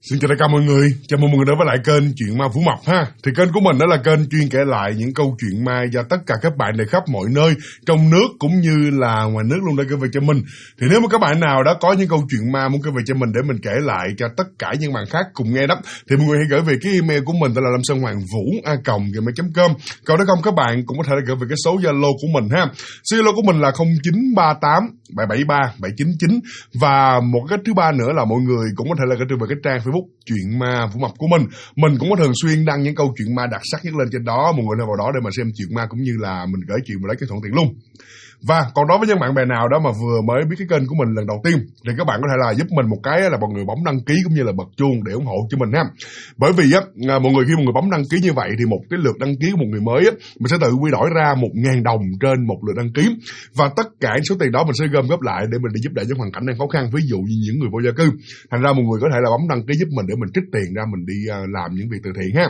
Xin chào tất cả mọi người, chào mừng mọi người đến với lại kênh Chuyện Ma Vũ Mập ha. Thì kênh của mình đó là kênh chuyên kể lại những câu chuyện ma do tất cả các bạn để khắp mọi nơi, trong nước cũng như là ngoài nước luôn đã gửi về cho mình. Thì nếu mà các bạn nào đã có những câu chuyện ma muốn gửi về cho mình để mình kể lại cho tất cả những bạn khác cùng nghe đó, thì mọi người hãy gửi về cái email của mình, đó là lamsonhoangvu@gmail.com. Còn nếu không các bạn cũng có thể gửi về cái số Zalo của mình ha. Số Zalo của mình là 0938 773 799. Và một cách thứ ba nữa là mọi người cũng có thể là gửi về cái trang Facebook Chuyện Ma Vũ Mập của mình. Mình cũng có thường xuyên đăng những câu chuyện ma đặc sắc nhất lên trên đó. Mọi người hãy vào đó để mà xem chuyện ma cũng như là mình gửi chuyện và lấy cái thuận tiện luôn. Và còn đối với những bạn bè nào đó mà vừa mới biết cái kênh của mình lần đầu tiên thì các bạn có thể là giúp mình một cái là mọi người bấm đăng ký cũng như là bật chuông để ủng hộ cho mình ha. Bởi vì á mọi người khi mọi người bấm đăng ký như vậy thì một cái lượt đăng ký của một người mới á mình sẽ tự quy đổi ra 1.000 đồng trên một lượt đăng ký, và tất cả số tiền đó mình sẽ gom góp lại để mình đi giúp đỡ những hoàn cảnh đang khó khăn, ví dụ như những người vô gia cư. Thành ra mọi người có thể là bấm đăng ký giúp mình để mình trích tiền ra mình đi làm những việc từ thiện ha.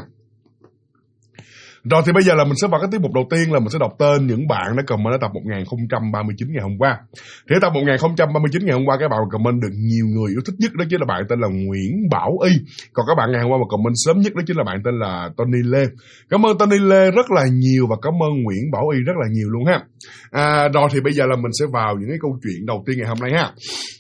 Rồi thì bây giờ là mình sẽ vào cái tiết mục đầu tiên là mình sẽ đọc tên những bạn đã comment ở tập 1039 ngày hôm qua. Thì ở tập 1039 ngày hôm qua các bạn comment được nhiều người yêu thích nhất đó chính là bạn tên là Nguyễn Bảo Y. Còn các bạn ngày hôm qua mà comment sớm nhất đó chính là bạn tên là Tony Lê. Cảm ơn Tony Lê rất là nhiều và cảm ơn Nguyễn Bảo Y rất là nhiều luôn ha. Rồi thì bây giờ là mình sẽ vào những cái câu chuyện đầu tiên ngày hôm nay ha.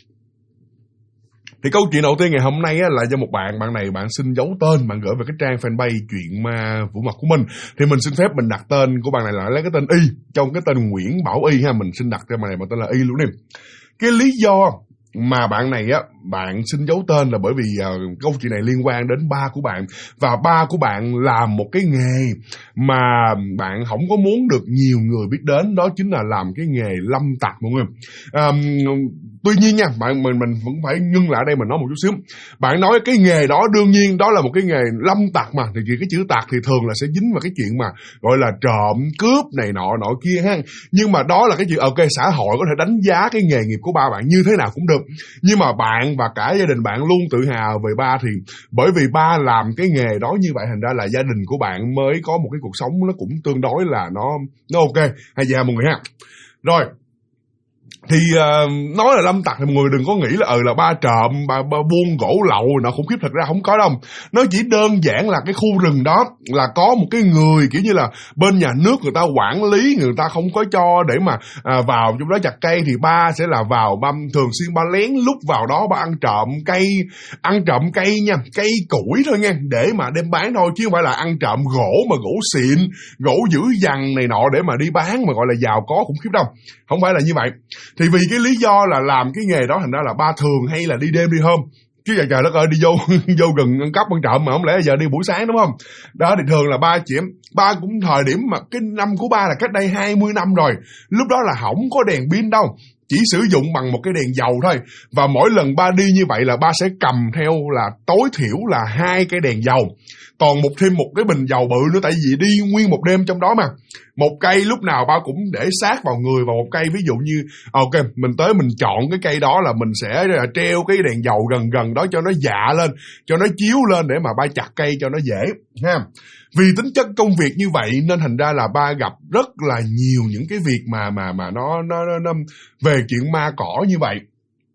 Thì câu chuyện đầu tiên ngày hôm nay á, là do một bạn này bạn xin giấu tên, bạn gửi về cái trang fanpage Chuyện Ma Vũ Mập của mình. Thì mình xin phép mình đặt tên của bạn này là lấy cái tên Y trong cái tên Nguyễn Bảo Y ha, mình xin đặt cho bạn này bằng tên là Y luôn đi. Cái lý do mà bạn này á bạn xin giấu tên là bởi vì câu chuyện này liên quan đến ba của bạn, và ba của bạn làm một cái nghề mà bạn không có muốn được nhiều người biết đến, đó chính là làm cái nghề lâm tặc mọi người. Tuy nhiên nha, mình vẫn phải ngưng lại đây mình nói một chút xíu. Bạn nói cái nghề đó đương nhiên đó là một cái nghề lâm tặc mà, thì cái chữ tặc thì thường là sẽ dính vào cái chuyện mà gọi là trộm, cướp này nọ kia ha. Nhưng mà đó là cái chuyện ok, xã hội có thể đánh giá cái nghề nghiệp của ba bạn như thế nào cũng được. Nhưng mà bạn và cả gia đình bạn luôn tự hào về ba, thì bởi vì ba làm cái nghề đó như vậy thành ra là gia đình của bạn mới có một cái cuộc sống nó cũng tương đối là nó ok. Hay vậy mọi người ha. Rồi thì nói là lâm tặc thì mọi người đừng có nghĩ là ba trộm, ba buôn gỗ lậu nó khủng khiếp, thật ra không có đâu. Nó chỉ đơn giản là cái khu rừng đó là có một cái người kiểu như là bên nhà nước người ta quản lý, người ta không có cho để mà vào trong đó chặt cây, thì ba sẽ là vào thường xuyên ba lén lút vào đó ba ăn trộm cây nha, cây củi thôi nha, để mà đem bán thôi, chứ không phải là ăn trộm gỗ mà gỗ xịn, gỗ dữ dằn này nọ để mà đi bán mà gọi là giàu có khủng khiếp đâu, không phải là như vậy. Thì vì cái lý do là làm cái nghề đó thành ra là ba thường hay là đi đêm đi hôm, chứ trời đất ơi đi vô rừng ăn cắp ăn trộm mà không lẽ giờ đi buổi sáng đúng không? Đó thì thường là ba cũng thời điểm mà cái năm của ba là cách đây 20 năm rồi, lúc đó là không có đèn pin đâu, chỉ sử dụng bằng một cái đèn dầu thôi, và mỗi lần ba đi như vậy là ba sẽ cầm theo là tối thiểu là 2 cái đèn dầu, còn thêm một cái bình dầu bự nữa, tại vì đi nguyên một đêm trong đó mà. Một cây lúc nào ba cũng để sát vào người, và một cây ví dụ như ok mình tới mình chọn cái cây đó là mình sẽ treo cái đèn dầu gần đó cho nó dạ lên, cho nó chiếu lên để mà ba chặt cây cho nó dễ ha. Vì tính chất công việc như vậy nên thành ra là ba gặp rất là nhiều những cái việc mà nó về chuyện ma cỏ như vậy.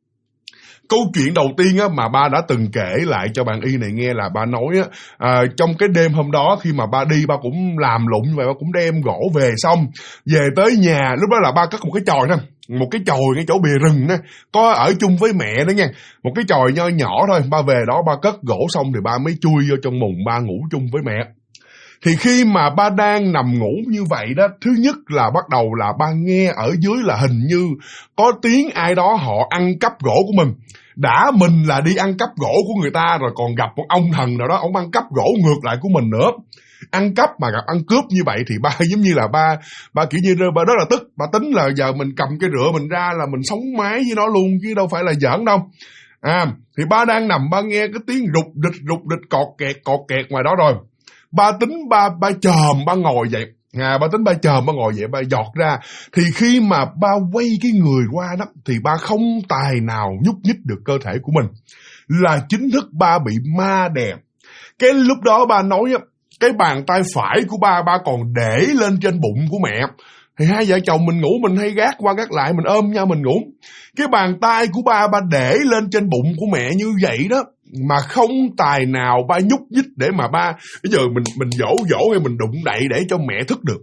Câu chuyện đầu tiên á, mà ba đã từng kể lại cho bạn Y này nghe là ba nói á, trong cái đêm hôm đó khi mà ba đi ba cũng làm lụng như vậy, ba cũng đem gỗ về xong về tới nhà, lúc đó là ba cất một cái chòi thôi, một cái chòi ngay chỗ bìa rừng đó, có ở chung với mẹ đó nha, một cái chòi nho nhỏ thôi. Ba về đó ba cất gỗ xong thì ba mới chui vô trong mùng ba ngủ chung với mẹ. Thì khi mà ba đang nằm ngủ như vậy đó, thứ nhất là bắt đầu là ba nghe ở dưới là hình như có tiếng ai đó họ ăn cắp gỗ của mình. Đã mình là đi ăn cắp gỗ của người ta rồi, còn gặp một ông thần nào đó ông ăn cắp gỗ ngược lại của mình nữa. Ăn cắp mà gặp ăn cướp như vậy thì ba giống như là ba kiểu như ba rất là tức. Ba tính là giờ mình cầm cái rựa mình ra là mình sống mái với nó luôn, chứ đâu phải là giỡn đâu. Thì ba đang nằm ba nghe cái tiếng rụt địch cọt kẹt ngoài đó rồi. Ba tính ba chồm ba ngồi dậy. Ba tính ba chồm ba ngồi dậy ba giọt ra. Thì khi mà ba quay cái người qua đó thì ba không tài nào nhúc nhích được cơ thể của mình, là chính thức ba bị ma đè. Cái lúc đó ba nói cái bàn tay phải của ba còn để lên trên bụng của mẹ. Thì hai vợ chồng mình ngủ mình hay gác qua gác lại, mình ôm nhau mình ngủ. Cái bàn tay của ba để lên trên bụng của mẹ như vậy đó, mà không tài nào ba nhúc nhích để mà ba bây giờ mình dỗ hay mình đụng đậy để cho mẹ thức được.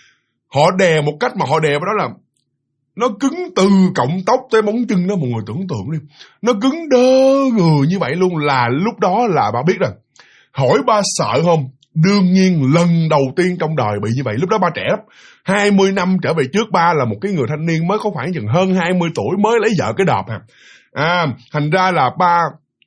Họ đè một cách mà họ đè vào đó là nó cứng từ cọng tóc tới móng chân đó, mọi người tưởng tượng đi. Nó cứng đơ người như vậy luôn, là lúc đó là ba biết rồi. Hỏi ba sợ không? Đương nhiên lần đầu tiên trong đời bị như vậy. Lúc đó ba trẻ lắm, 20 năm trở về trước, ba là một cái người thanh niên mới có khoảng chừng hơn 20 tuổi, mới lấy vợ cái đợp thành ra là ba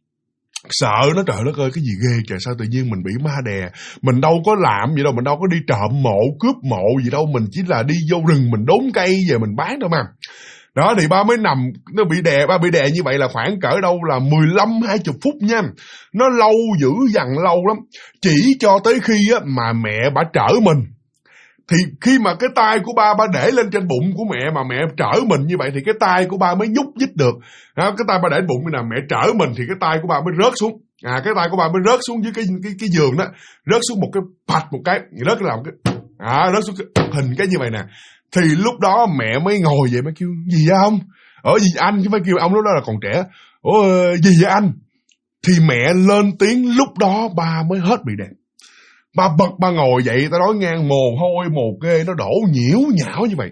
sợ nó, trời đất ơi cái gì ghê trời, sao tự nhiên mình bị ma đè. Mình đâu có làm gì đâu, mình đâu có đi trộm mộ cướp mộ gì đâu, mình chỉ là đi vô rừng mình đốn cây về mình bán thôi mà. Đó thì ba mới nằm, nó bị đè, ba bị đè như vậy là khoảng cỡ đâu là 15-20 phút nha. Nó lâu dữ dằn lâu lắm. Chỉ cho tới khi á, mà mẹ bả trở mình. Thì khi mà cái tay của ba để lên trên bụng của mẹ mà mẹ trở mình như vậy thì cái tay của ba mới nhúc nhích được. Cái tay ba để bụng như là mẹ trở mình thì cái tay của ba mới rớt xuống. Cái tay của ba mới rớt xuống dưới cái giường đó, rớt xuống một cái phạch một cái, rớt làm cái rớt xuống cái hình cái như vậy nè. Thì lúc đó mẹ mới ngồi vậy mới kêu gì vậy ông? Ở gì anh, chứ phải kêu ông lúc đó là còn trẻ. Ủa gì vậy anh? Thì mẹ lên tiếng, lúc đó ba mới hết bị đè. Ba bật ba ngồi dậy, ta nói ngang mồ hôi mồ kê nó đổ nhiễu nhão như vậy.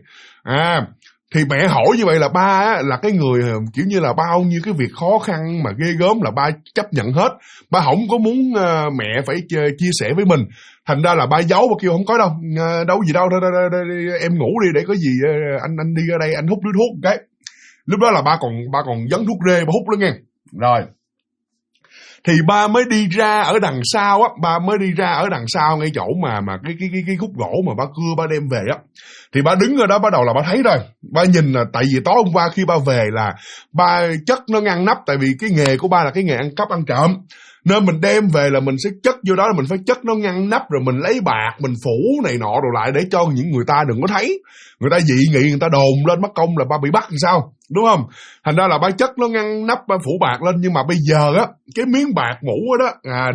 Thì mẹ hỏi như vậy là ba á, là cái người kiểu như là bao nhiêu cái việc khó khăn mà ghê gớm là ba chấp nhận hết. Ba không có muốn mẹ phải chia sẻ với mình. Thành ra là ba giấu, ba kêu không có đâu, đâu gì đâu, em ngủ đi để có gì anh đi ra đây anh hút điếu thuốc một cái. Lúc đó là ba còn dấn thuốc rê, ba hút đó nghe. Rồi thì ba mới đi ra ở đằng sau á, ba mới đi ra ở đằng sau ngay chỗ mà cái khúc gỗ mà ba cưa ba đem về á. Thì ba đứng ở đó bắt đầu là ba thấy rồi. Ba nhìn là tại vì tối hôm qua khi ba về là ba chất nó ngăn nắp, tại vì cái nghề của ba là cái nghề ăn cắp ăn trộm. Nên mình đem về là mình sẽ chất vô đó, là mình phải chất nó ngăn nắp, rồi mình lấy bạc mình phủ này nọ rồi lại để cho những người ta đừng có thấy. Người ta dị nghị, người ta đồn lên mất công là ba bị bắt làm sao, đúng không? Thành ra là ba chất nó ngăn nắp, ba phủ bạc lên. Nhưng mà bây giờ á, cái miếng bạc mũ đó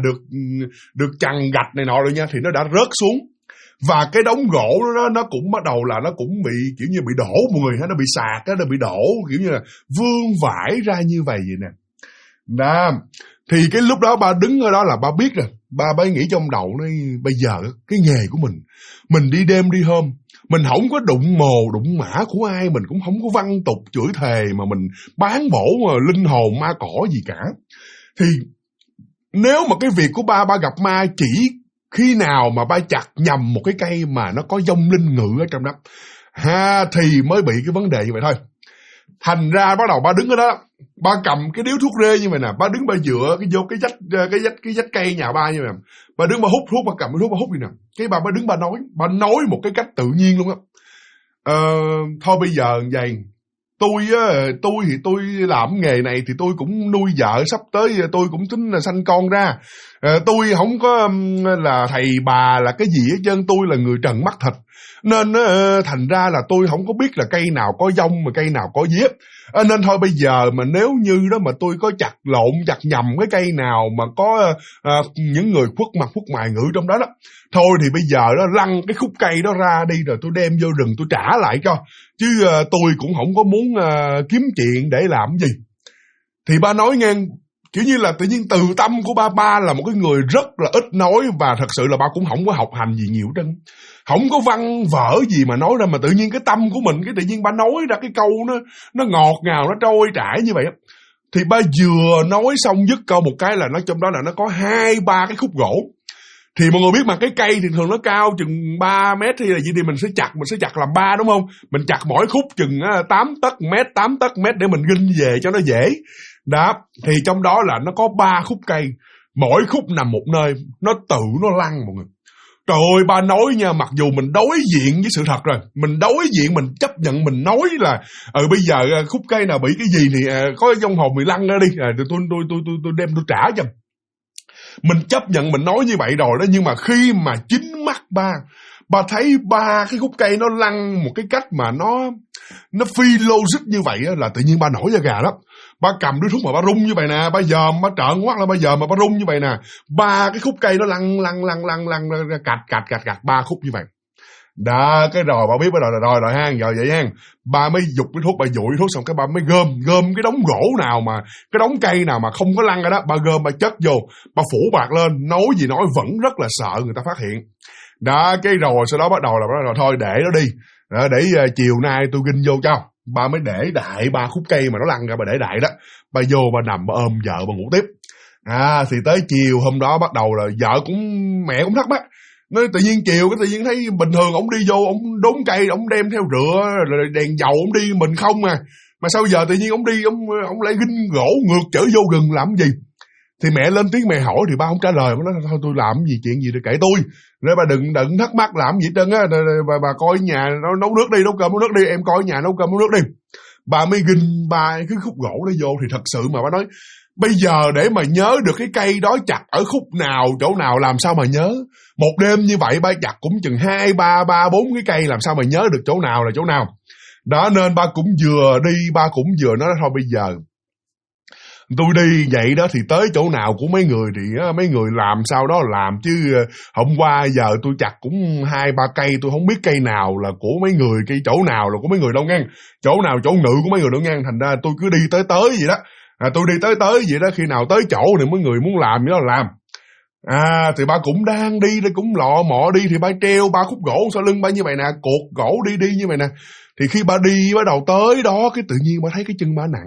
được chằng gạch này nọ rồi nha, thì nó đã rớt xuống. Và cái đống gỗ đó nó cũng bắt đầu là nó cũng bị kiểu như bị đổ mọi người, nó bị sạc, nó bị đổ kiểu như là vương vãi ra như vậy nè. Đó. Thì cái lúc đó ba đứng ở đó là ba biết rồi. Ba nghĩ trong đầu nói bây giờ cái nghề của mình đi đêm đi hôm, mình không có đụng mồ đụng mã của ai, mình cũng không có văn tục chửi thề mà mình bán bổ mà linh hồn ma cỏ gì cả. Thì nếu mà cái việc của ba gặp ma chỉ khi nào mà ba chặt nhầm một cái cây mà nó có vong linh ngự ở trong đó thì mới bị cái vấn đề như vậy thôi. Thành ra bắt đầu ba đứng ở đó, ba cầm cái điếu thuốc rê như vậy nè, ba đứng ba dựa vô cái vách cây nhà ba như vậy nè, ba đứng ba hút thuốc, ba cầm cái thuốc ba hút như nè, cái ba đứng ba nói một cái cách tự nhiên luôn á. Thôi bây giờ vậy, tôi thì tôi làm nghề này thì tôi cũng nuôi vợ, sắp tới tôi cũng tính là sanh con ra. Tôi không có là thầy bà là cái gì hết trơn, tôi là người trần mắt thịt. Nên thành ra là tôi không có biết là cây nào có vong mà cây nào có giết. Nên thôi bây giờ mà nếu như đó mà tôi có chặt nhầm cái cây nào mà có những người khuất mặt khuất mày ngự trong đó đó, thôi thì bây giờ đó lăn cái khúc cây đó ra đi rồi tôi đem vô rừng tôi trả lại cho. Chứ tôi cũng không có muốn kiếm chuyện để làm gì. Thì ba nói nghe, kiểu như là tự nhiên từ tâm của ba là một cái người rất là ít nói, và thật sự là ba cũng không có học hành gì nhiều trơn, không có văn vở gì mà nói ra, mà tự nhiên cái tâm của mình, cái tự nhiên ba nói ra cái câu nó ngọt ngào, nó trôi chảy như vậy. Thì ba vừa nói xong dứt câu một cái là nó trong đó là nó có 2-3 cái khúc gỗ. Thì mọi người biết mà cái cây thì thường nó cao chừng 3 mét hay là gì thì mình sẽ chặt làm 3 đúng không? Mình chặt mỗi khúc chừng 8 tấc mét để mình ginh về cho nó dễ. Đó, thì trong đó là nó có 3 khúc cây, mỗi khúc nằm một nơi, nó tự nó lăn mọi người. Trời ơi, ba nói nha, mặc dù mình đối diện với sự thật rồi, mình đối diện, mình chấp nhận, mình nói là bây giờ khúc cây nào bị cái gì thì có vong hồn bị lăn ra đi, tôi đem tôi trả cho. Mình chấp nhận, mình nói như vậy rồi đó, nhưng mà khi mà chính mắt ba thấy 3 cái khúc cây nó lăn một cái cách mà nó phi logic như vậy á, là tự nhiên ba nổi da gà lắm. Ba cầm đứa thuốc mà ba rung như vậy nè, ba dòm, ba trợn mắt là ba dòm mà ba rung như vậy nè. 3 cái khúc cây nó lăn cạch 3 khúc như vậy. Đó, cái rồi bà biết bắt đầu là rồi ha, giờ vậy ha. Ba mới giục cái thuốc, bà dụi thuốc xong cái ba mới gom cái đống gỗ nào mà, cái đống cây nào mà không có lăn ra đó, ba gom ba chất vô, ba phủ bạc lên, nói gì nói vẫn rất là sợ người ta phát hiện. Đó, cái rồi sau đó bắt đầu là thôi để nó đi. Đó, để chiều nay tôi ginh vô cho. Ba mới để đại 3 khúc cây mà nó lăn ra, bà để đại đó. Ba vô ba nằm ba ôm vợ ba ngủ tiếp. Thì tới chiều hôm đó bắt đầu là vợ mẹ cũng thắc mắc. Nói tự nhiên chiều cái tự nhiên thấy bình thường ông đi vô, ông đốn cây, ông đem theo rửa, rồi đèn dầu ông đi mình không mà sao giờ tự nhiên ông đi, ông lại ginh gỗ ngược trở vô rừng làm gì? Thì mẹ lên tiếng mẹ hỏi thì ba không trả lời, nó nói thôi tôi làm gì chuyện gì để kể tôi, rồi bà đừng thắc mắc làm gì hết trơn á, bà coi nhà nấu nước đi, nấu cơm nấu nước đi, em coi nhà nấu cơm nấu nước đi. Bà mới ginh ba cái khúc gỗ đó vô thì thật sự mà bà nói bây giờ để mà nhớ được cái cây đó chặt ở khúc nào, chỗ nào làm sao mà nhớ. Một đêm như vậy ba chặt cũng chừng 2, 3, 4 cái cây, làm sao mà nhớ được chỗ nào là chỗ nào. Đó nên ba cũng vừa đi, ba cũng vừa nói thôi bây giờ tôi đi vậy đó thì tới chỗ nào của mấy người thì mấy người làm sao đó làm chứ. Hôm qua giờ tôi chặt cũng 2, 3 cây, tôi không biết cây nào là của mấy người, cây chỗ nào là của mấy người đâu ngang, chỗ nào chỗ ngự của mấy người đâu ngang. Thành ra tôi cứ đi tới vậy đó. Tôi đi tới vậy đó, khi nào tới chỗ thì mấy người muốn làm gì đó làm. Thì ba cũng đang đi, cũng lọ mọ đi thì ba treo 3 khúc gỗ sau lưng ba như vậy nè, cột gỗ đi như vậy nè. Thì khi ba đi bắt đầu tới đó, cái tự nhiên ba thấy cái chân ba nặng.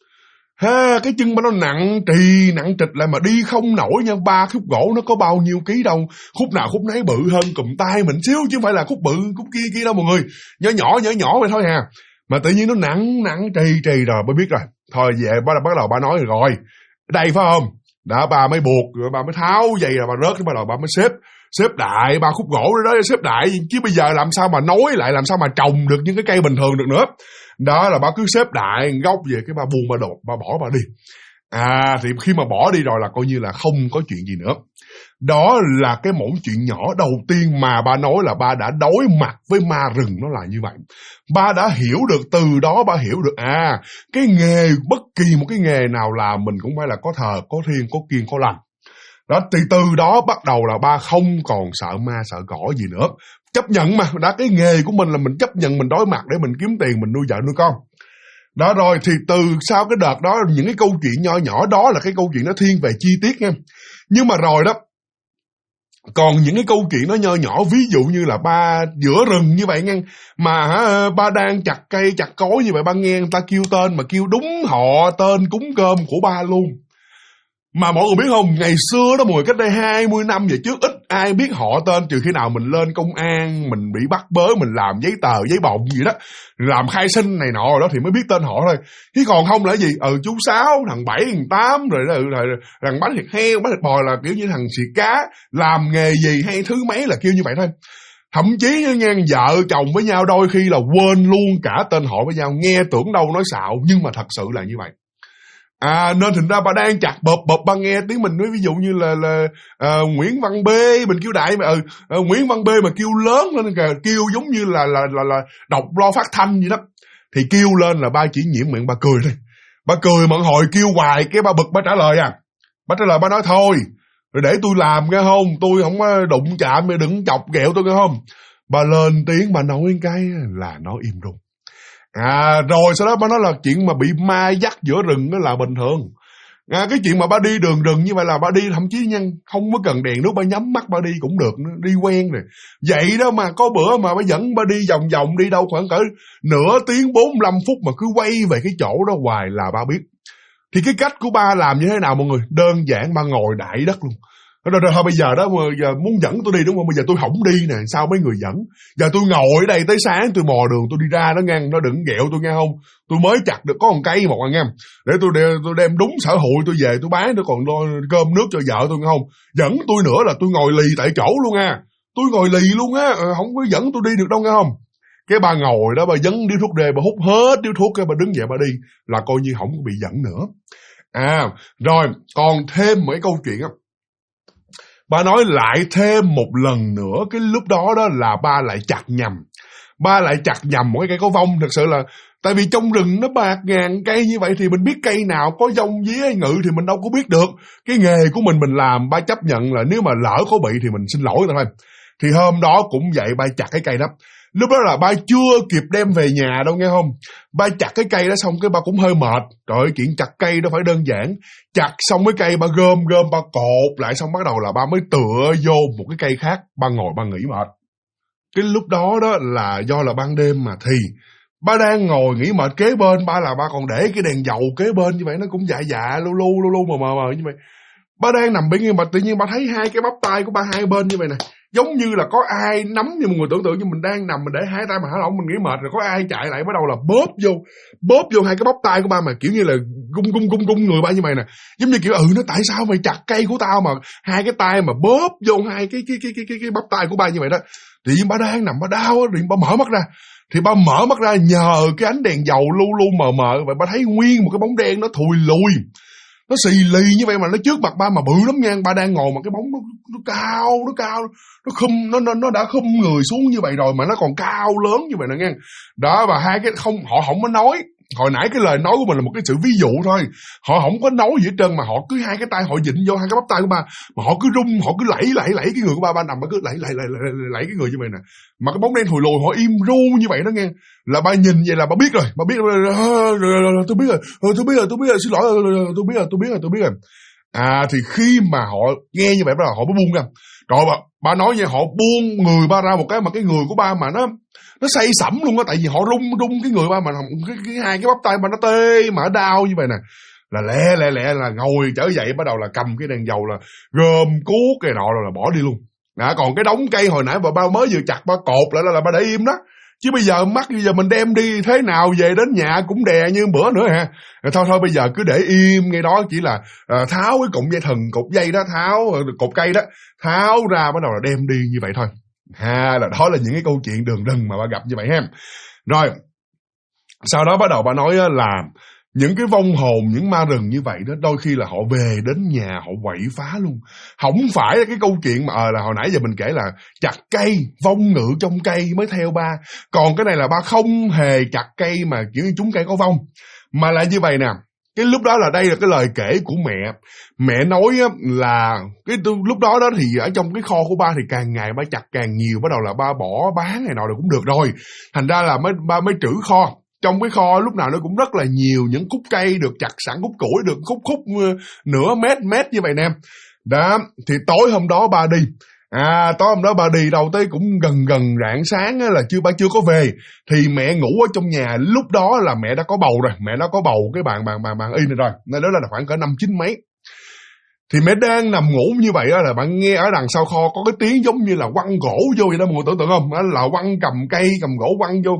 Cái chân ba nó nặng trịch lại mà đi không nổi nha. 3 khúc gỗ nó có bao nhiêu ký đâu, khúc nào khúc nấy bự hơn cụm tay mình xíu chứ không phải là khúc bự khúc kia đâu mọi người, nhỏ vậy thôi hà. Mà tự nhiên nó nặng trì rồi ba biết rồi. Thôi về bắt đầu ba nói rồi đây phải không, đã ba mới buộc rồi ba mới tháo dây rồi ba rớt, bắt đầu ba mới xếp đại 3 khúc gỗ đó xếp đại, chứ bây giờ làm sao mà nối lại, làm sao mà trồng được những cái cây bình thường được nữa. Đó là ba cứ xếp đại gốc về cái ba buông ba đột ba bỏ ba đi. Thì khi mà bỏ đi rồi là coi như là không có chuyện gì nữa. Đó là cái mẩu chuyện nhỏ đầu tiên mà ba nói là ba đã đối mặt với ma rừng, nó là như vậy. Ba đã hiểu được, từ đó ba hiểu được cái nghề, bất kỳ một cái nghề nào làm mình cũng phải là có thờ, có thiên, có kiêng, có lành. Đó thì từ đó bắt đầu là ba không còn sợ ma sợ cỏ gì nữa. Chấp nhận mà, đã cái nghề của mình là mình chấp nhận mình đối mặt để mình kiếm tiền, mình nuôi vợ nuôi con. Đó rồi thì từ sau cái đợt đó, những cái câu chuyện nho nhỏ đó là cái câu chuyện nó thiên về chi tiết nha. Nhưng mà rồi đó, còn những cái câu chuyện nó nho nhỏ, ví dụ như là ba giữa rừng như vậy nha, mà ba đang chặt cây chặt cối như vậy, ba nghe người ta kêu tên mà kêu đúng họ tên cúng cơm của ba luôn. Mà mọi người biết không, ngày xưa đó mọi người, cách đây 20 năm về trước, ít ai biết họ tên, trừ khi nào mình lên công an, mình bị bắt bớ, mình làm giấy tờ, giấy bồng gì đó, làm khai sinh này nọ rồi đó thì mới biết tên họ thôi. Chứ còn không là gì, chú Sáu, thằng Bảy, thằng Tám, rồi thằng bánh thịt heo, bánh thịt bò là kiểu như thằng xì cá, làm nghề gì hay thứ mấy là kêu như vậy thôi. Thậm chí nha, vợ chồng với nhau đôi khi là quên luôn cả tên họ với nhau, nghe tưởng đâu nói xạo, nhưng mà thật sự là như vậy. Nên thành ra bà đang chặt bập bà nghe tiếng mình nói, ví dụ như là Nguyễn Văn B, mình kêu đại mà Nguyễn Văn B mà kêu lớn lên kìa, kêu giống như là đọc lo phát thanh vậy đó, thì kêu lên là ba chỉ nhiễm miệng ba cười thôi. Ba cười mận hồi kêu hoài cái ba bực ba trả lời ba trả lời ba nói thôi rồi để tôi làm nghe không, tôi không đụng chạm, đừng chọc ghẹo tôi nghe không. Ba lên tiếng bà nói cái là nó im rung. Rồi sau đó bà nói là chuyện mà bị ma dắt giữa rừng đó là bình thường. Cái chuyện mà bà đi đường rừng như vậy là bà đi thậm chí nha, không có cần đèn nước, bà nhắm mắt bà đi cũng được, đi quen rồi. Vậy đó mà có bữa mà bà dẫn bà đi vòng vòng, đi đâu khoảng cỡ nửa tiếng 45 phút mà cứ quay về cái chỗ đó hoài là bà biết. Thì cái cách của ba làm như thế nào mọi người? Đơn giản, ba ngồi đại đất luôn. Rồi thôi bây giờ đó giờ muốn dẫn tôi đi đúng không? Bây giờ tôi không đi nè, sao mấy người dẫn? Giờ tôi ngồi ở đây tới sáng, tôi mò đường tôi đi ra đó nghe, nó đừng ghẹo tôi nghe không? Tôi mới chặt được có một cây một nghe, để tôi đem đúng sở hụi tôi về tôi bán, tôi còn lo cơm nước cho vợ tôi nghe không? Dẫn tôi nữa là tôi ngồi lì tại chỗ luôn tôi ngồi lì luôn không có dẫn tôi đi được đâu nghe không? Cái bà ngồi đó, bà dấn điếu thuốc đề, bà hút hết điếu thuốc, cái bà đứng dậy bà đi là coi như không bị dẫn nữa. Rồi còn thêm một cái câu chuyện á. Ba nói lại thêm một lần nữa, cái lúc đó đó là ba lại chặt nhầm. Ba lại chặt nhầm một cái cây có vong. Thật sự là, tại vì trong rừng nó bạc ngàn cây như vậy thì mình biết cây nào có vong vía hay ngự thì mình đâu có biết được. Cái nghề của mình làm, ba chấp nhận là nếu mà lỡ có bị thì mình xin lỗi thôi. Thì hôm đó cũng vậy, ba chặt cái cây đó. Lúc đó là ba chưa kịp đem về nhà đâu nghe không. Ba chặt cái cây đó xong cái ba cũng hơi mệt. Trời ơi, chuyện chặt cây đâu phải đơn giản. Chặt xong cái cây ba gom ba cột lại, xong bắt đầu là ba mới tựa vô một cái cây khác. Ba ngồi ba nghỉ mệt. Cái lúc đó đó là do là ban đêm mà, thì ba đang ngồi nghỉ mệt, kế bên ba là ba còn để cái đèn dầu kế bên như vậy, nó cũng dạ lu lu mờ như vậy. Ba đang nằm bên, nhưng mà tự nhiên ba thấy hai cái bắp tay của ba hai bên như vậy nè, giống như là có ai nắm, như một người tưởng tượng như mình đang nằm, mình để hai tay mà hả lỏng, mình nghỉ mệt rồi có ai chạy lại bắt đầu là bóp vô hai cái bắp tay của ba, mà kiểu như là gung người ba như vậy nè, giống như kiểu nó tại sao mày chặt cây của tao mà hai cái tay mà bóp vô hai cái bắp tay của ba như vậy đó. Tự nhiên ba đang nằm ba đau á, thì ba mở mắt ra. Thì ba mở mắt ra nhờ cái ánh đèn dầu lu mờ vậy, ba thấy nguyên một cái bóng đen nó thùi lùi, nó xì lì như vậy mà nó trước mặt ba mà bự lắm nha. Ba đang ngồi mà cái bóng nó cao, nó đã khum người xuống như vậy rồi mà nó còn cao lớn như vậy nè nghe. Đó, và hai cái họ không có nói. Hồi nãy cái lời nói của mình là một cái sự ví dụ thôi. Họ không có nói gì hết trơn, mà họ cứ hai cái tay họ vịn vô hai cái bắp tay của ba, mà họ cứ rung, họ cứ lẫy cái người của ba nằm, ba cứ lẫy cái người như vậy nè. Mà cái bóng đen thùi lùi họ im ru như vậy đó nghe. Là ba nhìn vậy là ba biết rồi, tôi biết rồi, xin lỗi, tôi biết rồi. Thì khi mà họ nghe như vậy bắt đầu họ mới buông ra. Rồi ba nói vậy, họ buông người ba ra một cái mà cái người của ba mà nó say sẩm luôn á, tại vì họ rung cái người ba mà cái hai cái bắp tay ba nó tê mà đau như vậy nè. Là lẹ là ngồi trở dậy, bắt đầu là cầm cái đèn dầu là gom cuốc cái nọ rồi là bỏ đi luôn. Còn cái đống cây hồi nãy ba mới vừa chặt ba cột lại là ba để im đó. Chứ bây giờ mình đem đi thế nào về đến nhà cũng đè như bữa nữa hả. Thôi bây giờ cứ để im ngay đó, chỉ là tháo cái cụm dây thừng, cục dây đó, tháo cột cây đó, tháo ra bắt đầu là đem đi như vậy thôi. Là đó là những cái câu chuyện đường rừng mà ba gặp như vậy ha. Rồi sau đó bắt đầu ba nói là những cái vong hồn, những ma rừng như vậy đó, đôi khi là họ về đến nhà họ quậy phá luôn. Không phải là cái câu chuyện mà là hồi nãy giờ mình kể là chặt cây, vong ngự trong cây mới theo ba. Còn cái này là ba không hề chặt cây mà kiểu như trúng cây có vong. Mà là như vậy nè, cái lúc đó là đây là cái lời kể của mẹ. Mẹ nói là cái lúc đó thì ở trong cái kho của ba thì càng ngày ba chặt càng nhiều, bắt đầu là ba bỏ bán ngày nào được cũng được rồi. Thành ra là ba mới trữ kho. Trong cái kho lúc nào nó cũng rất là nhiều những khúc cây được chặt sẵn, khúc củi được khúc nửa mét như vậy nè. Đó, thì tối hôm đó ba đi. Tối hôm đó ba đi đâu tới cũng gần rạng sáng là ba chưa có về. Thì mẹ ngủ ở trong nhà, lúc đó là mẹ đã có bầu rồi, mẹ đã có bầu cái bạn y này rồi. Nên đó là khoảng cỡ 5-9 mấy. Thì mẹ đang nằm ngủ như vậy đó, là bạn nghe ở đằng sau kho có cái tiếng giống như là quăng gỗ vô vậy đó, mọi người tưởng tượng không? Đó là quăng cầm cây, cầm gỗ quăng vô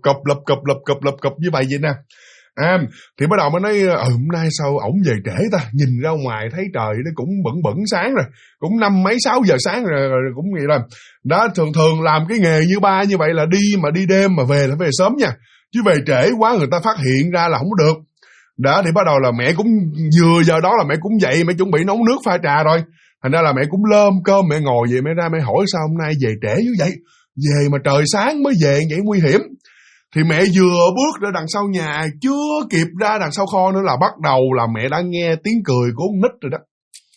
lập cập như vậy nè. Thì bắt đầu mới nói hôm nay sao ổng về trễ ta, nhìn ra ngoài thấy trời nó cũng bẩn sáng rồi, cũng 5 mấy 6 giờ sáng rồi cũng vậy rồi. Đó, thường làm cái nghề như ba như vậy là đi đêm mà về là về sớm nha, chứ về trễ quá người ta phát hiện ra là không có được. Đó, thì bắt đầu là mẹ cũng vừa giờ đó là mẹ cũng dậy, mẹ chuẩn bị nấu nước pha trà rồi. Thành ra là mẹ cũng lơm cơm, mẹ ngồi vậy, mẹ ra mẹ hỏi sao hôm nay về trễ như vậy, về mà trời sáng mới về vậy nguy hiểm. Thì mẹ vừa bước ra đằng sau nhà, chưa kịp ra đằng sau kho nữa là bắt đầu là mẹ đã nghe tiếng cười của con nít rồi đó.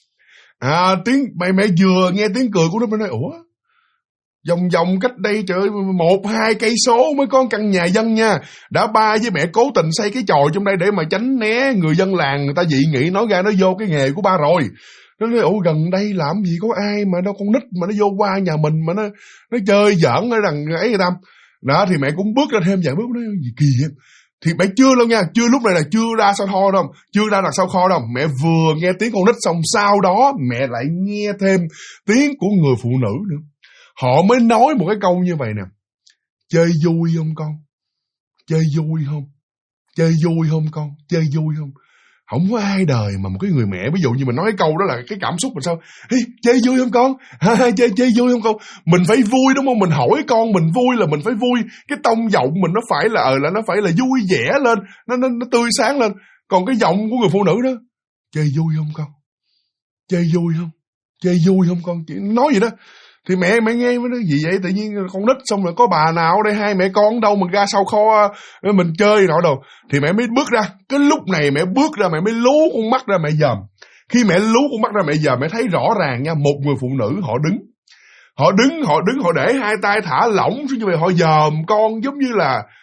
Mẹ vừa nghe tiếng cười của nó mới nói ủa, vòng cách đây trời 1-2 cây số mới có căn nhà dân nha. Đã ba với mẹ cố tình xây cái chòi trong đây để mà tránh né người dân làng, người ta dị nghị nói ra nó vô cái nghề của ba rồi. Nó nói ủa gần đây làm gì có ai mà đâu con nít mà nó vô qua nhà mình mà nó chơi giỡn ở đằng ấy người ta. Đó, thì mẹ cũng bước ra thêm vài bước, nói gì kỳ vậy. Thì mẹ chưa đâu nha, lúc này là chưa ra sau kho đâu, chưa ra đằng sau kho đâu. Mẹ vừa nghe tiếng con nít xong sau đó mẹ lại nghe thêm tiếng của người phụ nữ nữa. Họ mới nói một cái câu như vậy nè: chơi vui không con? Chơi vui không? Chơi vui không con? Chơi vui không? Không có ai đời mà một cái người mẹ, ví dụ như mình nói cái câu đó là cái cảm xúc mình sao? Hey, chơi vui không con? Chơi vui không con? Mình phải vui đúng không? Mình hỏi con mình vui là mình phải vui. Cái tông giọng mình nó phải là nó phải là vui vẻ lên, nó tươi sáng lên. Còn cái giọng của người phụ nữ đó: chơi vui không con? Chơi vui không? Chơi vui không con? Chỉ nói vậy đó. Thì mẹ nghe mới nói gì vậy, tự nhiên con nít xong rồi có bà nào ở đây, hai mẹ con đâu mình ra sau kho mình chơi nọ đâu. Thì mẹ mới bước ra, cái lúc này mẹ bước ra mẹ mới lú con mắt ra mẹ dòm. Khi mẹ lú con mắt ra mẹ dòm, mẹ thấy rõ ràng nha, một người phụ nữ họ đứng Họ đứng họ để hai tay thả lỏng xuống như vậy, họ dòm con giống như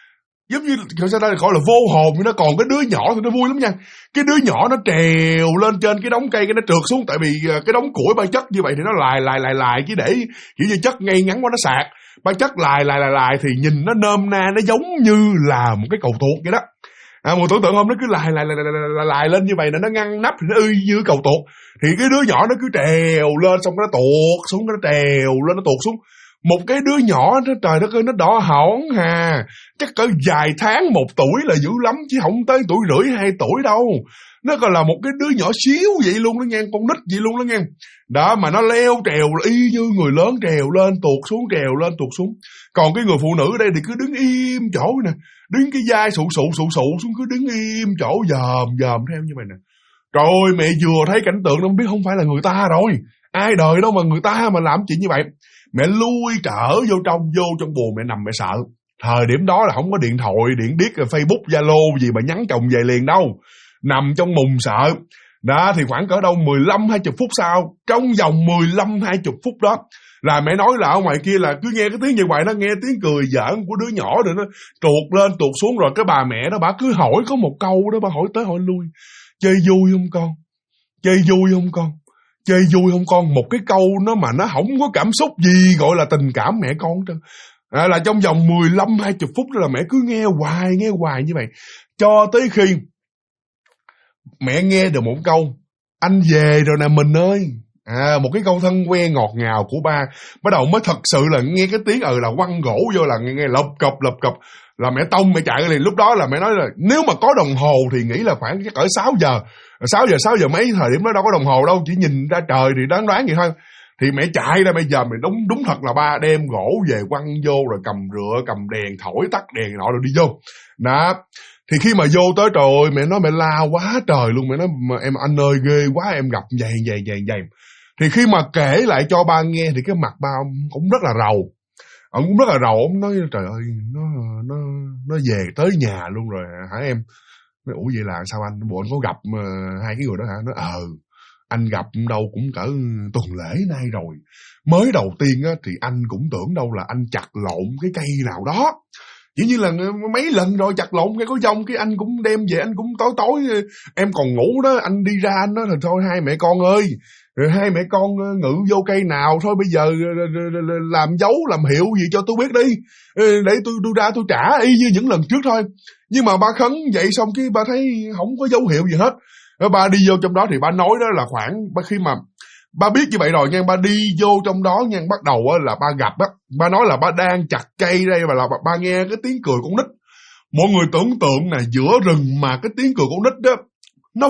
sao ta gọi là vô hồn. Nó còn cái đứa nhỏ thì nó vui lắm nha. Cái đứa nhỏ nó trèo lên trên cái đống cây, cái nó trượt xuống, tại vì cái đống củi ba chất như vậy thì nó lài chứ để kiểu như chất ngay ngắn quá nó sạc. Ba chất lài thì nhìn nó nôm na, nó giống như là một cái cầu tuột vậy đó. Một tưởng tượng không, nó cứ lài lên như vậy là nó ngăn nắp thì nó như cầu tuột. Thì cái đứa nhỏ nó cứ trèo lên, xong nó tuột xuống, nó trèo lên nó tuột xuống. Một cái đứa nhỏ nó trời đất ơi, nó đỏ hỏn hà, chắc cỡ vài tháng 1 tuổi là dữ lắm, chứ không tới 1 tuổi rưỡi 2 tuổi đâu. Nó còn là một cái đứa nhỏ xíu vậy luôn đó nghe, con nít vậy luôn đó nghe. Đó mà nó leo trèo y như người lớn, trèo lên tuột xuống, trèo lên tuột xuống. Còn cái người phụ nữ ở đây thì cứ đứng im chỗ nè, đứng cái vai sụ xuống, cứ đứng im chỗ dòm theo như vậy nè. Rồi mẹ vừa thấy cảnh tượng nó biết không phải là người ta rồi, ai đời đâu mà người ta mà làm chuyện như vậy. Mẹ lui trở vô trong buồng, mẹ nằm mẹ sợ. Thời điểm đó là không có điện thoại, điện điếc, Facebook, Zalo gì mà nhắn chồng về liền đâu. Nằm trong mùng sợ. Đó thì khoảng cỡ đâu 15-20 phút sau, trong vòng 15-20 phút đó là mẹ nói là ở ngoài kia là cứ nghe cái tiếng như vậy, nó nghe tiếng cười giỡn của đứa nhỏ rồi nó tuột lên tuột xuống. Rồi cái bà mẹ đó bà cứ hỏi có một câu đó, bà hỏi tới hỏi lui: chơi vui không con? Chơi vui không con? Chơi vui không con? Một cái câu nó mà nó không có cảm xúc gì gọi là tình cảm mẹ con trơn. Là trong vòng 15-20 phút đó là mẹ cứ nghe hoài như vậy. Cho tới khi mẹ nghe được một câu: anh về rồi nè mình ơi. Một cái câu thân quen ngọt ngào của ba. Bắt đầu mới thật sự là nghe cái tiếng là quăng gỗ vô, là nghe lộc cộc là mẹ tông mẹ chạy liền. Lúc đó là mẹ nói là nếu mà có đồng hồ thì nghĩ là khoảng cỡ 6 giờ mấy, thời điểm đó đâu có đồng hồ đâu, chỉ nhìn ra trời thì đoán vậy thôi. Thì mẹ chạy ra bây giờ mẹ đúng thật là ba đem gỗ về quăng vô, rồi cầm rựa, cầm đèn thổi tắt đèn nọ rồi đi vô. Đó. Thì khi mà vô tới trời, mẹ nói mẹ la quá trời luôn. Mẹ nói mà em anh ơi ghê quá, em gặp vậy. Thì khi mà kể lại cho ba nghe thì cái mặt ba cũng rất là rầu. Ông cũng rất là rầu, ông nói trời ơi, nó về tới nhà luôn rồi hả em? Nói ủa vậy là sao anh? Bộ anh có gặp hai cái người đó hả? Nói anh gặp đâu cũng cỡ tuần lễ nay rồi. Mới đầu tiên á thì anh cũng tưởng đâu là anh chặt lộn cái cây nào đó. Chỉ như là mấy lần rồi chặt lộn cây có dông, cái anh cũng đem về, anh cũng tối em còn ngủ đó, anh đi ra anh nói thôi hai mẹ con ơi, rồi hai mẹ con ngự vô cây nào thôi, bây giờ làm dấu làm hiệu gì cho tôi biết đi, để tôi ra tôi trả y như những lần trước thôi. Nhưng mà ba khấn vậy xong cái ba thấy không có dấu hiệu gì hết. Ba đi vô trong đó thì ba nói đó là khoảng khi mà ba biết như vậy rồi nha, ba đi vô trong đó nha, bắt đầu là ba gặp á, ba nói là ba đang chặt cây đây và là ba nghe cái tiếng cười con nít. Mọi người tưởng tượng nè, giữa rừng mà cái tiếng cười con nít đó nó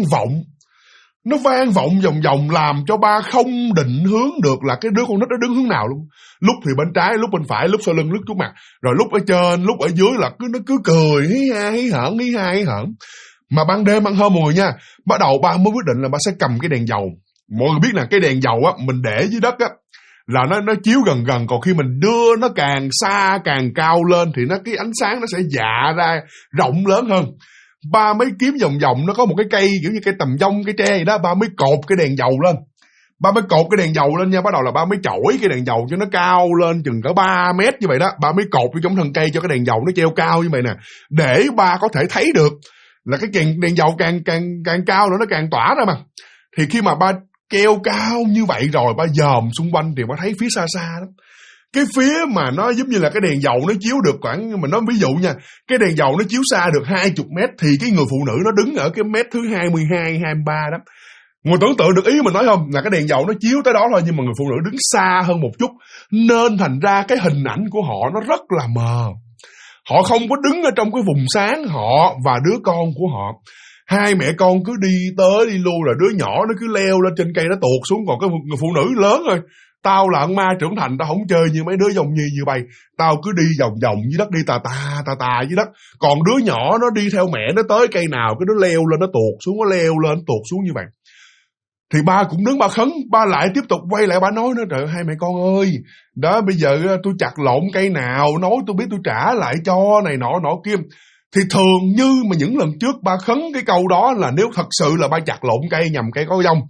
vang vọng vòng làm cho ba không định hướng được là cái đứa con nít đó đứng hướng nào luôn. Lúc thì bên trái, lúc bên phải, lúc sau lưng, lúc trước mặt, rồi lúc ở trên, lúc ở dưới là nó cứ cười hí ha hí hởn. Mà ban đêm ăn hôm mọi người nha, bắt đầu ba mới quyết định là ba sẽ cầm cái đèn dầu. Mọi người biết là cái đèn dầu á, mình để dưới đất á là nó chiếu gần, còn khi mình đưa nó càng xa càng cao lên thì cái ánh sáng nó sẽ dạ ra rộng lớn hơn. Ba mới kiếm vòng nó có một cái cây kiểu như cây tầm dông, cây tre vậy đó, ba mới cột cái đèn dầu lên. Ba mới cột cái đèn dầu lên nha, bắt đầu là ba mới chổi cái đèn dầu cho nó cao lên chừng cỡ 3 mét như vậy đó. Ba mới cột vô trong thân cây cho cái đèn dầu nó treo cao như vậy nè, để ba có thể thấy được là cái đèn dầu càng cao nữa nó càng tỏa ra mà. Thì khi mà ba treo cao như vậy rồi, ba dòm xung quanh thì ba thấy phía xa lắm. Cái phía mà nó giống như là cái đèn dầu nó chiếu được khoảng, mình nói ví dụ nha, cái đèn dầu nó chiếu xa được 20 mét thì cái người phụ nữ nó đứng ở cái mét thứ 22, 23 đó. Người tưởng tượng được ý mình nói không? Là cái đèn dầu nó chiếu tới đó thôi, nhưng mà người phụ nữ đứng xa hơn một chút, nên thành ra cái hình ảnh của họ nó rất là mờ. Họ không có đứng ở trong cái vùng sáng, họ và đứa con của họ. Hai mẹ con cứ đi tới đi lui, rồi đứa nhỏ nó cứ leo lên trên cây nó tuột xuống. Còn cái người phụ nữ lớn rồi, tao là con ma trưởng thành, tao không chơi như mấy đứa dòng nhi như bay. Tao cứ đi vòng dưới đất, đi tà dưới đất. Còn đứa nhỏ nó đi theo mẹ, nó tới cây nào cái nó leo lên nó tuột xuống, nó leo lên tuột xuống như vậy. Thì ba cũng đứng ba khấn, ba lại tiếp tục quay lại ba nói nữa: trời hai mẹ con ơi, đó bây giờ tôi chặt lộn cây nào, nói tôi biết tôi trả lại cho này nọ kia. Thì thường như mà những lần trước ba khấn cái câu đó là nếu thật sự là ba chặt lộn cây nhằm cây có dông,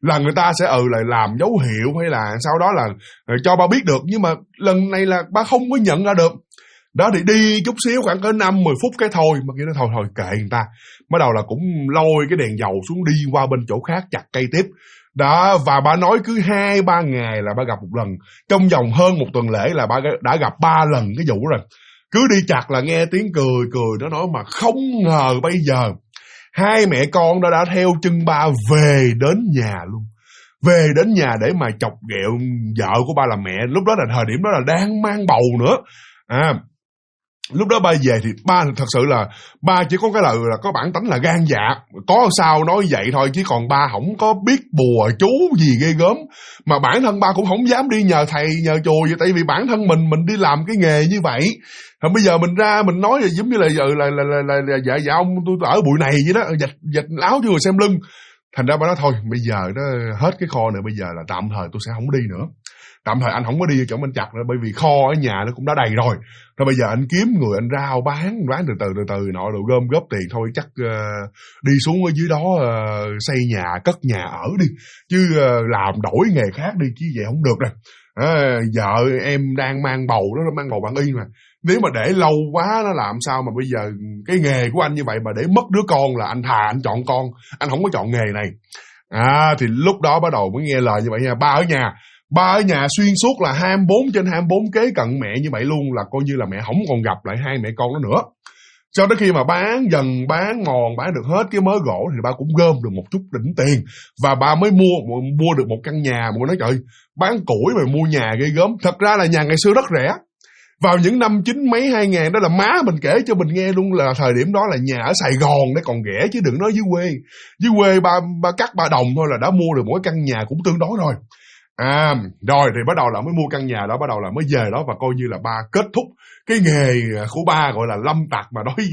là người ta sẽ lại làm dấu hiệu hay là sau đó là cho ba biết được, nhưng mà lần này là ba không có nhận ra được. Đó thì đi chút xíu khoảng cỡ 5-10 phút cái thôi, mà kia nó thôi kệ người ta. Bắt đầu là cũng lôi cái đèn dầu xuống đi qua bên chỗ khác chặt cây tiếp. Đó, và bà nói cứ 2-3 ngày là bà gặp một lần. Trong vòng hơn một tuần lễ là bà đã gặp 3 lần cái vụ rồi. Cứ đi chặt là nghe tiếng cười nó nói, mà không ngờ bây giờ hai mẹ con đã theo chân ba về đến nhà luôn. Về đến nhà để mà chọc ghẹo vợ của ba là mẹ. Lúc đó là thời điểm đó là đang mang bầu nữa. Lúc đó ba về thì ba thật sự là ba chỉ có cái lời là có bản tính là gan dạ, có sao nói vậy thôi, chứ còn ba không có biết bùa chú gì ghê gớm. Mà bản thân ba cũng không dám đi nhờ thầy nhờ chùa vậy, tại vì bản thân mình đi làm cái nghề như vậy. Rồi bây giờ mình ra mình nói là giống như là dạ ông tôi ở bụi này vậy đó, dịch áo cho người xem lưng. Thành ra ba nói thôi bây giờ nó hết cái kho này, bây giờ là tạm thời tôi sẽ không đi nữa. Tạm thời anh không có đi chỗ bên chặt nữa, bởi vì kho ở nhà nó cũng đã đầy rồi. Rồi bây giờ anh kiếm người anh rao bán từ từ nọ rồi gom góp tiền thôi, chắc đi xuống ở dưới đó xây nhà cất nhà ở đi, chứ làm đổi nghề khác đi chứ vậy không được rồi. Vợ em đang mang bầu đó, mang bầu bạn y mà, nếu mà để lâu quá nó làm sao mà bây giờ cái nghề của anh như vậy mà để mất đứa con là anh thà anh chọn con, anh không có chọn nghề này. Thì lúc đó bắt đầu mới nghe lời như vậy nha. Ba ở nhà xuyên suốt là 24/24 kế cận mẹ như vậy luôn, là coi như là mẹ không còn gặp lại hai mẹ con đó nữa. Sau đó khi mà bán được hết cái mớ gỗ thì ba cũng gom được một chút đỉnh tiền, và ba mới mua được một căn nhà. Mà nói trời, bán củi mà mua nhà ghê gớm. Thật ra là nhà ngày xưa rất rẻ. Vào những năm 90-2000 đó là má mình kể cho mình nghe luôn, là thời điểm đó là nhà ở Sài Gòn nó còn rẻ, chứ đừng nói dưới quê. Dưới quê ba cắt 3 đồng thôi là đã mua được mỗi căn nhà cũng tương đối rồi. Rồi thì bắt đầu là mới mua căn nhà đó, bắt đầu là mới về đó, và coi như là ba kết thúc cái nghề của ba gọi là lâm tặc mà nói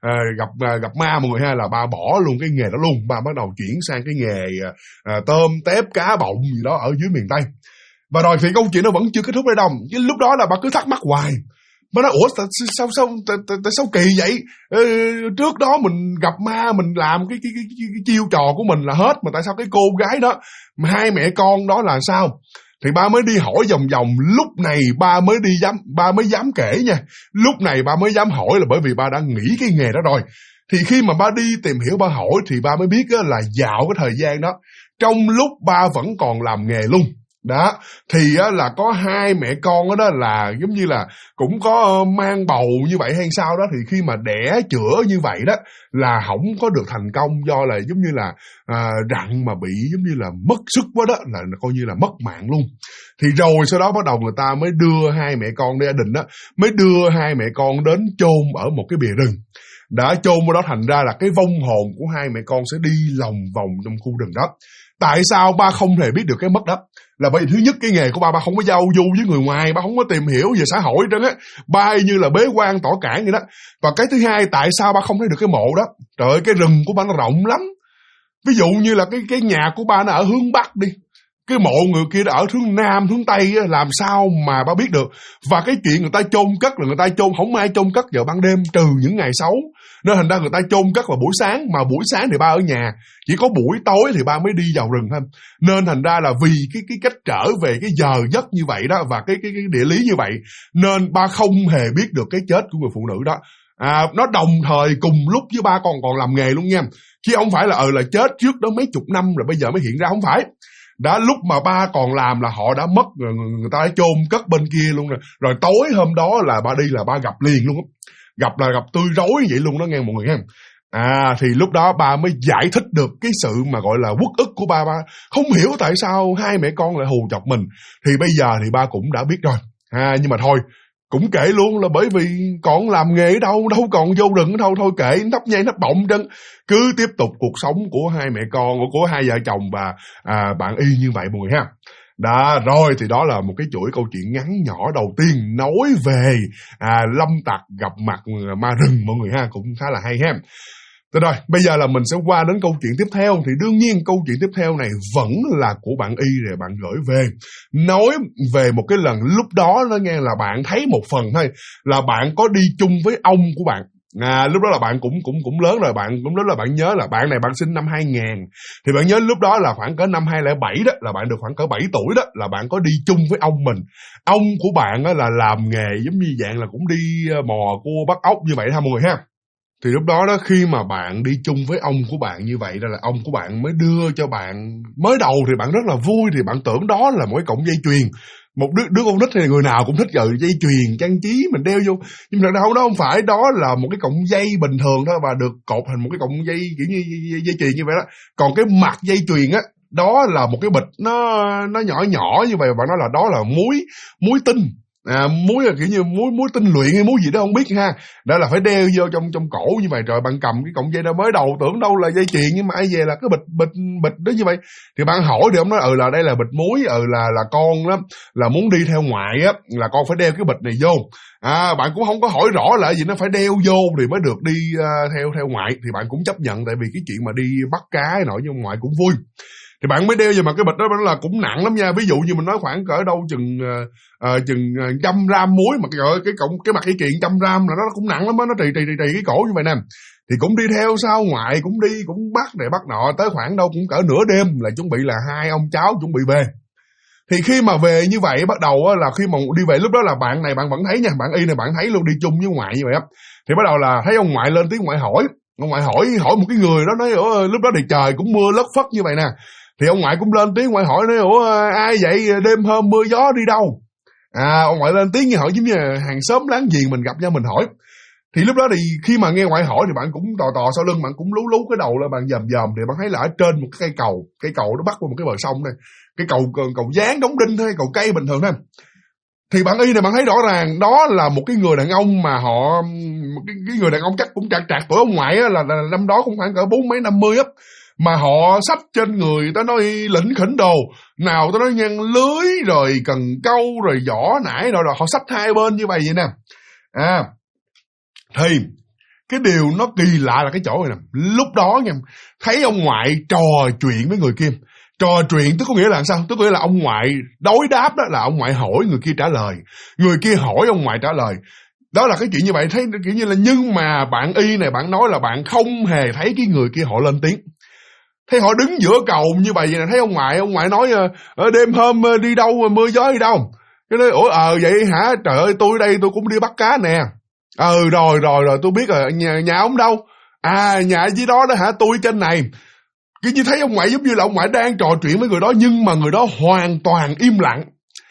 gặp ma mọi người ha, là ba bỏ luôn cái nghề đó luôn. Ba bắt đầu chuyển sang cái nghề tôm tép cá bọng gì đó ở dưới miền Tây. Và rồi thì câu chuyện nó vẫn chưa kết thúc đây đâu, chứ lúc đó là ba cứ thắc mắc hoài. Ba nói ủa tại sao kỳ vậy? Trước đó mình gặp ma mình làm cái chiêu trò của mình là hết, mà tại sao cái cô gái đó mà hai mẹ con đó là sao? Thì ba mới đi hỏi vòng, lúc này ba mới dám kể nha. Lúc này ba mới dám hỏi là bởi vì ba đã nghỉ cái nghề đó rồi. Thì khi mà ba đi tìm hiểu ba hỏi thì ba mới biết là dạo cái thời gian đó, trong lúc ba vẫn còn làm nghề luôn đó, thì là có hai mẹ con đó là giống như là cũng có mang bầu như vậy hay sao đó, thì khi mà đẻ chữa như vậy đó là không có được thành công, do là giống như là rặn mà bị giống như là mất sức quá đó, là coi như là mất mạng luôn. Thì rồi sau đó bắt đầu người ta mới đưa hai mẹ con gia đình đó, mới đưa hai mẹ con đến chôn ở một cái bìa rừng. Đã chôn ở đó, thành ra là cái vong hồn của hai mẹ con sẽ đi lòng vòng trong khu rừng đó. Tại sao ba không hề biết được cái mất đó? Là bởi vì thứ nhất, cái nghề của ba không có giao du với người ngoài, ba không có tìm hiểu về xã hội trơn á, ba như là bế quan tỏ cản vậy đó. Và cái thứ hai, tại sao ba không thấy được cái mộ đó? Trời ơi, cái rừng của ba nó rộng lắm. Ví dụ như là cái nhà của ba nó ở hướng Bắc đi, cái mộ người kia đã ở hướng Nam, hướng Tây á, làm sao mà ba biết được? Và cái chuyện người ta chôn cất là người ta chôn, không ai chôn cất vào ban đêm trừ những ngày xấu. Nên thành ra người ta chôn cất vào buổi sáng, mà buổi sáng thì ba ở nhà, chỉ có buổi tối thì ba mới đi vào rừng thôi. Nên thành ra là vì cái cách trở về cái giờ giấc như vậy đó, và cái địa lý như vậy, nên ba không hề biết được cái chết của người phụ nữ đó. Nó đồng thời cùng lúc với ba còn làm nghề luôn nha, chứ không phải là chết trước đó mấy chục năm rồi bây giờ mới hiện ra, không phải. Đã lúc mà ba còn làm là họ đã mất rồi, người ta đã chôn cất bên kia luôn rồi. Rồi tối hôm đó là ba đi là ba gặp liền luôn, gặp tươi rói vậy luôn đó nghe mọi người ha. Thì lúc đó ba mới giải thích được cái sự mà gọi là uất ức của ba không hiểu tại sao hai mẹ con lại hù chọc mình. Thì bây giờ thì ba cũng đã biết rồi. Nhưng mà thôi, cũng kể luôn là bởi vì còn làm nghề đâu còn vô rừng đâu, thôi kệ, nắp nhây nắp bọng chân, cứ tiếp tục cuộc sống của hai mẹ con, của hai vợ chồng và bạn y như vậy mọi người ha. Đó, rồi thì đó là một cái chuỗi câu chuyện ngắn nhỏ đầu tiên nói về lâm tặc gặp mặt ma rừng mọi người ha, cũng khá là hay ha. Rồi, bây giờ là mình sẽ qua đến câu chuyện tiếp theo. Thì đương nhiên câu chuyện tiếp theo này vẫn là của bạn Y rồi bạn gửi về. Nói về một cái lần lúc đó nó nghe là bạn thấy một phần thôi, là bạn có đi chung với ông của bạn. Lúc đó là bạn cũng lớn rồi, cũng lớn là bạn nhớ là bạn này bạn sinh năm 2000. Thì bạn nhớ lúc đó là khoảng cỡ năm 2007 đó, là bạn được khoảng cỡ 7 tuổi đó, là bạn có đi chung với ông mình. Ông của bạn á là làm nghề giống như dạng là cũng đi mò cua bắt ốc như vậy ha mọi người ha. Thì lúc đó đó, khi mà bạn đi chung với ông của bạn như vậy đó, là ông của bạn mới đưa cho bạn. Mới đầu thì bạn rất là vui, thì bạn tưởng đó là một cái cọng dây chuyền. Một đứa con nít thì người nào cũng thích dây chuyền trang trí mình đeo vô, nhưng thật ra đó không phải, đó là một cái cọng dây bình thường thôi, và được cột thành một cái cọng dây kiểu như dây chuyền như vậy đó. Còn cái mặt dây chuyền á, đó là một cái bịch nó nhỏ nhỏ như vậy, và nó là đó là muối tinh. Muối là kiểu như muối tinh luyện hay muối gì đó không biết ha. Đó là phải đeo vô trong cổ như vậy. Rồi bạn cầm cái cọng dây đó, mới đầu tưởng đâu là dây chuyền, nhưng mà ai về là cái bịch đó như vậy. Thì bạn hỏi thì ông nói là đây là bịch muối, là con đó là muốn đi theo ngoại á, là con phải đeo cái bịch này vô. Bạn cũng không có hỏi rõ là gì, nó phải đeo vô thì mới được đi theo ngoại. Thì bạn cũng chấp nhận, tại vì cái chuyện mà đi bắt cá nổi với ngoại cũng vui. Thì bạn mới đeo vào, mà cái bịch đó là cũng nặng lắm nha. Ví dụ như mình nói khoảng cỡ đâu chừng 100 gram muối, mà cái mặt dây chuyền 100 gram là nó cũng nặng lắm á, nó trì cái cổ như vậy nè. Thì cũng đi theo sau ngoại, cũng bắt này bắt nọ, tới khoảng đâu cũng cỡ nửa đêm là chuẩn bị là hai ông cháu chuẩn bị về. Thì khi mà về như vậy, bắt đầu là khi mà đi về, lúc đó là bạn này bạn vẫn thấy nha, bạn Y này bạn thấy luôn, đi chung với ngoại như vậy á. Thì bắt đầu là thấy ông ngoại lên tiếng, ngoại hỏi một cái người đó, nói lúc đó thì trời cũng mưa lất phất như vậy nè. Thì ông ngoại cũng lên tiếng, ngoại hỏi, nói ai vậy, đêm hôm mưa gió đi đâu? Ông ngoại lên tiếng như hỏi giống như hàng xóm láng giềng mình gặp nhau mình hỏi. Thì lúc đó thì khi mà nghe ngoại hỏi thì bạn cũng tò sau lưng, bạn cũng lú cái đầu lên, bạn dòm thì bạn thấy là ở trên một cái cây cầu nó bắc qua một cái bờ sông này, cái cầu dáng đóng đinh thôi, cầu cây bình thường thôi. Thì bạn Y này bạn thấy rõ ràng đó là một cái người đàn ông mà cái người đàn ông chắc cũng trạc tuổi ông ngoại á, là năm đó cũng khoảng cỡ 40-50 á, mà họ xách trên người, tới nói lỉnh khỉnh đồ, nào tới nói nhăn lưới rồi cần câu rồi vỏ nải rồi họ xách hai bên như vậy nè. Thì cái điều nó kỳ lạ là cái chỗ này nè, lúc đó nha, thấy ông ngoại trò chuyện với người kia. Trò chuyện tức có nghĩa là sao? Tức có nghĩa là ông ngoại đối đáp, đó là ông ngoại hỏi, người kia trả lời, người kia hỏi, ông ngoại trả lời. Đó là cái chuyện như vậy, thấy kiểu như là, nhưng mà bạn Y này bạn nói là bạn không hề thấy cái người kia họ lên tiếng. Thấy họ đứng giữa cầu như vậy nè, thấy ông ngoại nói ở đêm hôm đi đâu mà mưa gió đi đâu. Cái nói vậy hả? Trời ơi, tôi đây tôi cũng đi bắt cá nè. Rồi tôi biết rồi, nhà ông đâu? Nhà dưới đó đó hả? Tôi trên này. Cái như thấy ông ngoại giống như là ông ngoại đang trò chuyện với người đó, nhưng mà người đó hoàn toàn im lặng.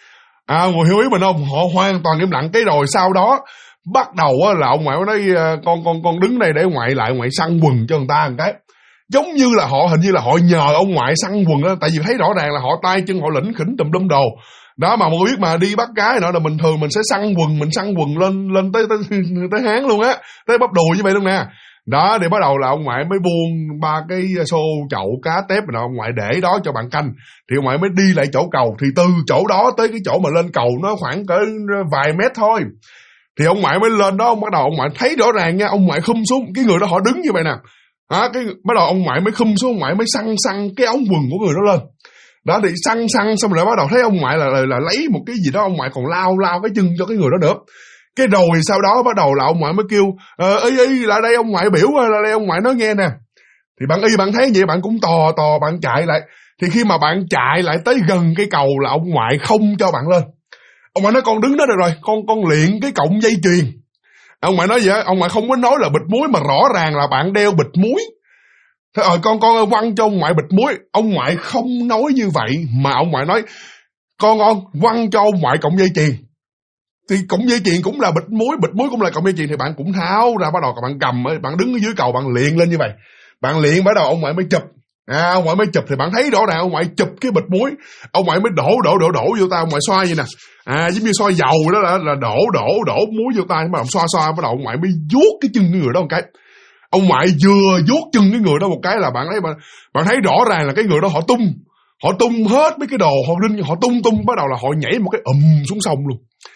Ngồi hiểu ý mình không? Họ hoàn toàn im lặng. Cái rồi sau đó bắt đầu là ông ngoại nói con đứng đây để ngoại săn quần cho người ta một cái. Giống như là hình như là họ nhờ ông ngoại săn quần đó, tại vì thấy rõ ràng là họ tay chân họ lỉnh khỉnh tùm lum đồ. Đó mà mọi người biết mà, đi bắt cá nọ là bình thường mình sẽ săn quần lên tới háng luôn á, tới bắp đùi như vậy luôn nè. Đó thì bắt đầu là ông ngoại mới buông 3 cái xô chậu cá tép rồi ông ngoại để đó cho bạn canh. Thì ông ngoại mới đi lại chỗ cầu, thì từ chỗ đó tới cái chỗ mà lên cầu nó khoảng cỡ vài mét thôi. Thì ông ngoại mới lên đó, bắt đầu ông ngoại thấy rõ ràng nha, ông ngoại khum xuống, cái người đó họ đứng như vậy nè. Bắt đầu ông ngoại mới khum xuống, ông ngoại mới săn cái ống quần của người đó lên. Đó thì săn xong rồi bắt đầu thấy ông ngoại là lấy một cái gì đó, ông ngoại còn lao cái chân cho cái người đó nữa. Cái rồi sau đó bắt đầu là ông ngoại mới kêu Y lại đây, ông ngoại biểu là đây, ông ngoại nói nghe nè. Thì bạn Y bạn thấy vậy bạn cũng tò bạn chạy lại. Thì khi mà bạn chạy lại tới gần cái cầu là ông ngoại không cho bạn lên. Ông ngoại nói con đứng đó được rồi, con luyện cái cọng dây chuyền. Ông ngoại nói vậy, ông ngoại không có nói là bịch muối, mà rõ ràng là bạn đeo bịch muối. Thế con quăng cho ông ngoại bịch muối. Ông ngoại không nói như vậy, mà ông ngoại nói con quăng cho ông ngoại cọng dây chuyền. Thì cọng dây chuyền cũng là bịch muối cũng là cọng dây chuyền. Thì bạn cũng tháo ra, bắt đầu bạn cầm, bạn đứng ở dưới cầu, bạn luyện lên như vậy. Bạn luyện bắt đầu ông ngoại mới chụp. Ông ngoại mới chụp thì bạn thấy rõ ràng ông ngoại chụp cái bịch muối, ông ngoại mới đổ vô tay, ông ngoại xoa vậy nè. Giống như xoa dầu đó, là đổ muối vô tay, bắt đầu xoa, bắt đầu ông ngoại mới vuốt cái chân người đó một cái. Ông ngoại vừa vuốt chân cái người đó một cái là bạn thấy rõ ràng là cái người đó họ tung hết mấy cái đồ, họ tung, bắt đầu là họ nhảy một cái xuống sông luôn.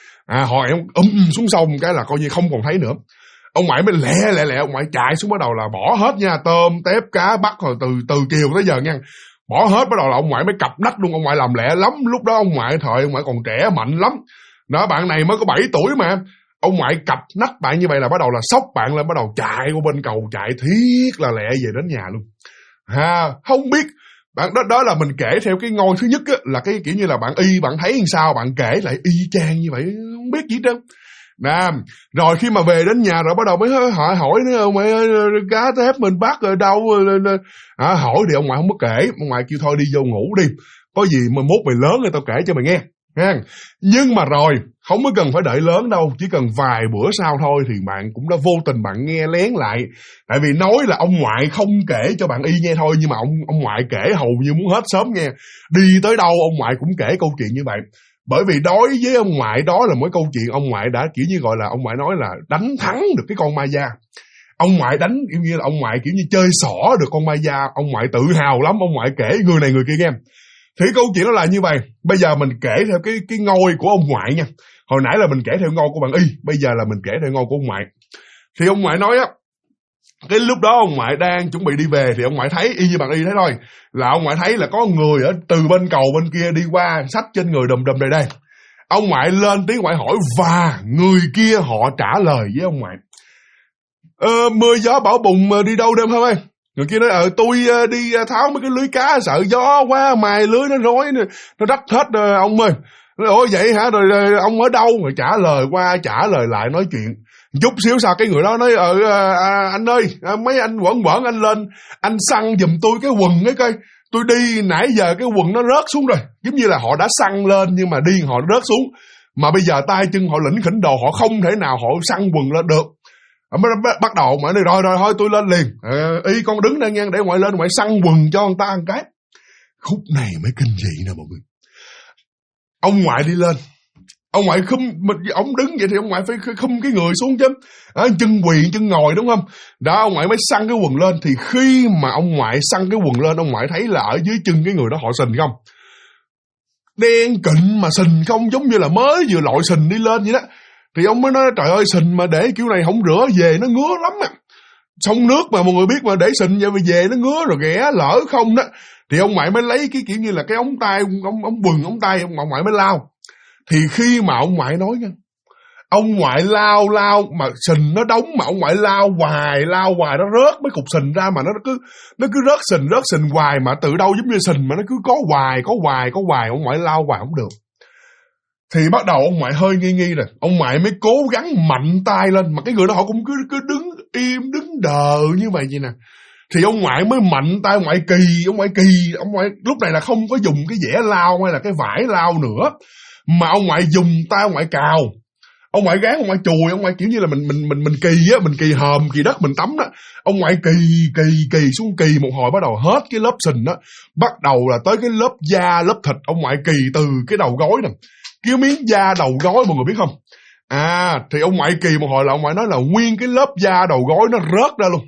Họ xuống sông cái là coi như không còn thấy nữa. Ông ngoại mới lẹ ông ngoại chạy xuống, bắt đầu là bỏ hết nha, tôm tép cá bắt rồi từ chiều tới giờ nha, bỏ hết. Bắt đầu là ông ngoại mới cặp đất luôn. Ông ngoại làm lẹ lắm, lúc đó ông ngoại còn trẻ mạnh lắm đó. Bạn này mới có 7 tuổi mà ông ngoại cặp nách bạn như vậy là bắt đầu là sốc bạn lên, bắt đầu chạy qua bên cầu, chạy thiết là lẹ về đến nhà luôn. Không biết bạn đó là mình kể theo cái ngôi thứ nhất á, là cái kiểu như là bạn bạn thấy làm sao bạn kể lại y chang như vậy, không biết gì đâu. Rồi khi mà về đến nhà rồi bắt đầu mới hỏi nữa, ông ngoại ơi, cá thép mình bắt ở đâu? Hỏi thì ông ngoại không có kể, ông ngoại kêu thôi đi vô ngủ đi, có gì mà mốt mày lớn rồi tao kể cho mày nghe. Nhưng mà rồi không có cần phải đợi lớn đâu, chỉ cần vài bữa sau thôi thì bạn cũng đã vô tình bạn nghe lén lại. Tại vì nói là ông ngoại không kể cho bạn y nghe thôi, nhưng mà ông ngoại kể hầu như muốn hết sớm nghe. Đi tới đâu ông ngoại cũng kể câu chuyện như vậy. Bởi vì đối với ông ngoại đó là một câu chuyện ông ngoại đã kiểu như gọi là ông ngoại nói là đánh thắng được cái con ma da. Ông ngoại đánh kiểu như là ông ngoại kiểu như chơi xỏ được con ma da. Ông ngoại tự hào lắm, ông ngoại kể người này người kia nghe. Thì câu chuyện nó là như vậy. Bây giờ mình kể theo cái ngôi của ông ngoại nha. Hồi nãy là mình kể theo ngôi của bạn y, bây giờ là mình kể theo ngôi của ông ngoại. Thì ông ngoại nói á, cái lúc đó ông ngoại đang chuẩn bị đi về thì ông ngoại thấy y như bạn y thấy thôi, là ông ngoại thấy là có người ở từ bên cầu bên kia đi qua, xách trên người đùm đùm đây. Ông ngoại lên tiếng ngoại hỏi và người kia họ trả lời với ông ngoại: mưa gió bão bùng đi đâu đêm hôm ơi? Người kia nói tôi đi tháo mấy cái lưới cá, sợ gió quá mài lưới nó rối, nó rách hết ông ơi. Ủa vậy hả? Rồi ông ở đâu? Rồi trả lời qua trả lời lại nói chuyện. Chút xíu sau cái người đó nói anh ơi, mấy anh quẩn anh lên, anh xăng giùm tôi cái quần ấy coi. Tôi đi nãy giờ cái quần nó rớt xuống rồi. Giống như là họ đã xăng lên nhưng mà đi họ rớt xuống. Mà bây giờ tay chân họ lỉnh khỉnh đồ, họ không thể nào họ xăng quần lên được. Bắt đầu mà nói rồi thôi tôi lên liền. Y con đứng đây nghe, để ngoại lên ngoại xăng quần cho người ta ăn cái. Khúc này mới kinh dị nè mọi người. Ông ngoại đi lên, ông ngoại ông đứng vậy thì ông ngoại phải khum cái người xuống chứ. Chân quỳ chân ngồi đúng không? Đó, ông ngoại mới xăng cái quần lên. Thì khi mà ông ngoại xăng cái quần lên, ông ngoại thấy là ở dưới chân cái người đó họ sình không? Đen kịnh mà sình không, giống như là mới vừa lội sình đi lên vậy đó. Thì ông mới nói trời ơi, sình mà để kiểu này không rửa về nó ngứa lắm à. Sông nước mà mọi người biết mà, để sình vậy mà về nó ngứa rồi ghẻ lỡ không đó. Thì ông ngoại mới lấy cái kiểu như là cái ống tay, ống quần ống tay, ông ngoại mới lao. Thì khi mà ông ngoại nói nha, ông ngoại lao mà sình nó đóng, mà ông ngoại lao hoài nó rớt mấy cục sình ra, mà nó cứ rớt sình hoài, mà từ đâu giống như sình mà nó cứ có hoài, ông ngoại lao hoài không được. Thì bắt đầu ông ngoại hơi nghi rồi, ông ngoại mới cố gắng mạnh tay lên, mà cái người đó họ cũng cứ đứng im đứng đờ như vậy nè. Thì ông ngoại mới mạnh tay, ông ngoại lúc này là không có dùng cái dẻ lao hay là cái vải lao nữa, mà ông ngoại dùng tay ông ngoại cào. Ông ngoại gán, ông ngoại chùi, ông ngoại kiểu như là mình kỳ hòm kỳ đất mình tắm đó. Ông ngoại kỳ xuống, kỳ một hồi bắt đầu hết cái lớp sình đó, bắt đầu là tới cái lớp da lớp thịt. Ông ngoại kỳ từ cái đầu gối nè, cái miếng da đầu gối mọi người biết không? Thì ông ngoại kỳ một hồi là ông ngoại nói là nguyên cái lớp da đầu gối nó rớt ra luôn.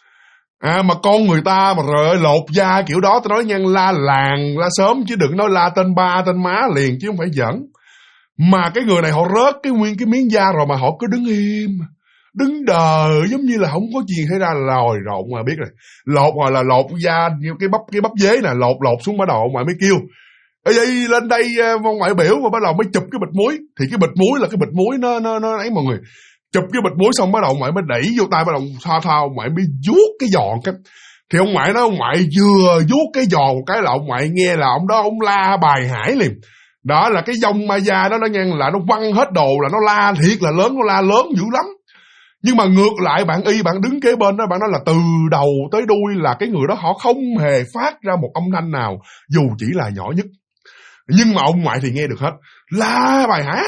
Mà con người ta mà rồi lột da kiểu đó, tôi nói nha, la làng la sớm chứ đừng nói la tên ba tên má liền chứ không phải giỡn. Mà cái người này họ rớt cái nguyên cái miếng da rồi mà họ cứ đứng im, đứng đờ giống như là không có gì xảy ra. Rồi mà biết rồi, lột hoặc là lột da như cái bắp dế nè, lột xuống bắt đầu ông ngoại mới kêu ê lên đây ông ngoại biểu, và bắt đầu mới chụp cái bịch muối. Thì cái bịch muối là cái bịch muối nó ấy mọi người. Chụp cái bịch muối xong bắt đầu ông ngoại mới đẩy vô tay, bắt đầu thoa ông ngoại mới vuốt cái giò cái. Thì ông ngoại nói ông ngoại vừa vuốt cái giò một cái là ông ngoại nghe là ông đó ông la bài hải liền. Đó là cái dông ma da đó nó nghe là nó quăng hết đồ, là nó la thiệt là lớn, nó la lớn dữ lắm. Nhưng mà ngược lại bạn y, bạn đứng kế bên đó, bạn nói là từ đầu tới đuôi là cái người đó họ không hề phát ra một âm thanh nào, dù chỉ là nhỏ nhất. Nhưng mà ông ngoại thì nghe được hết, la bài hả,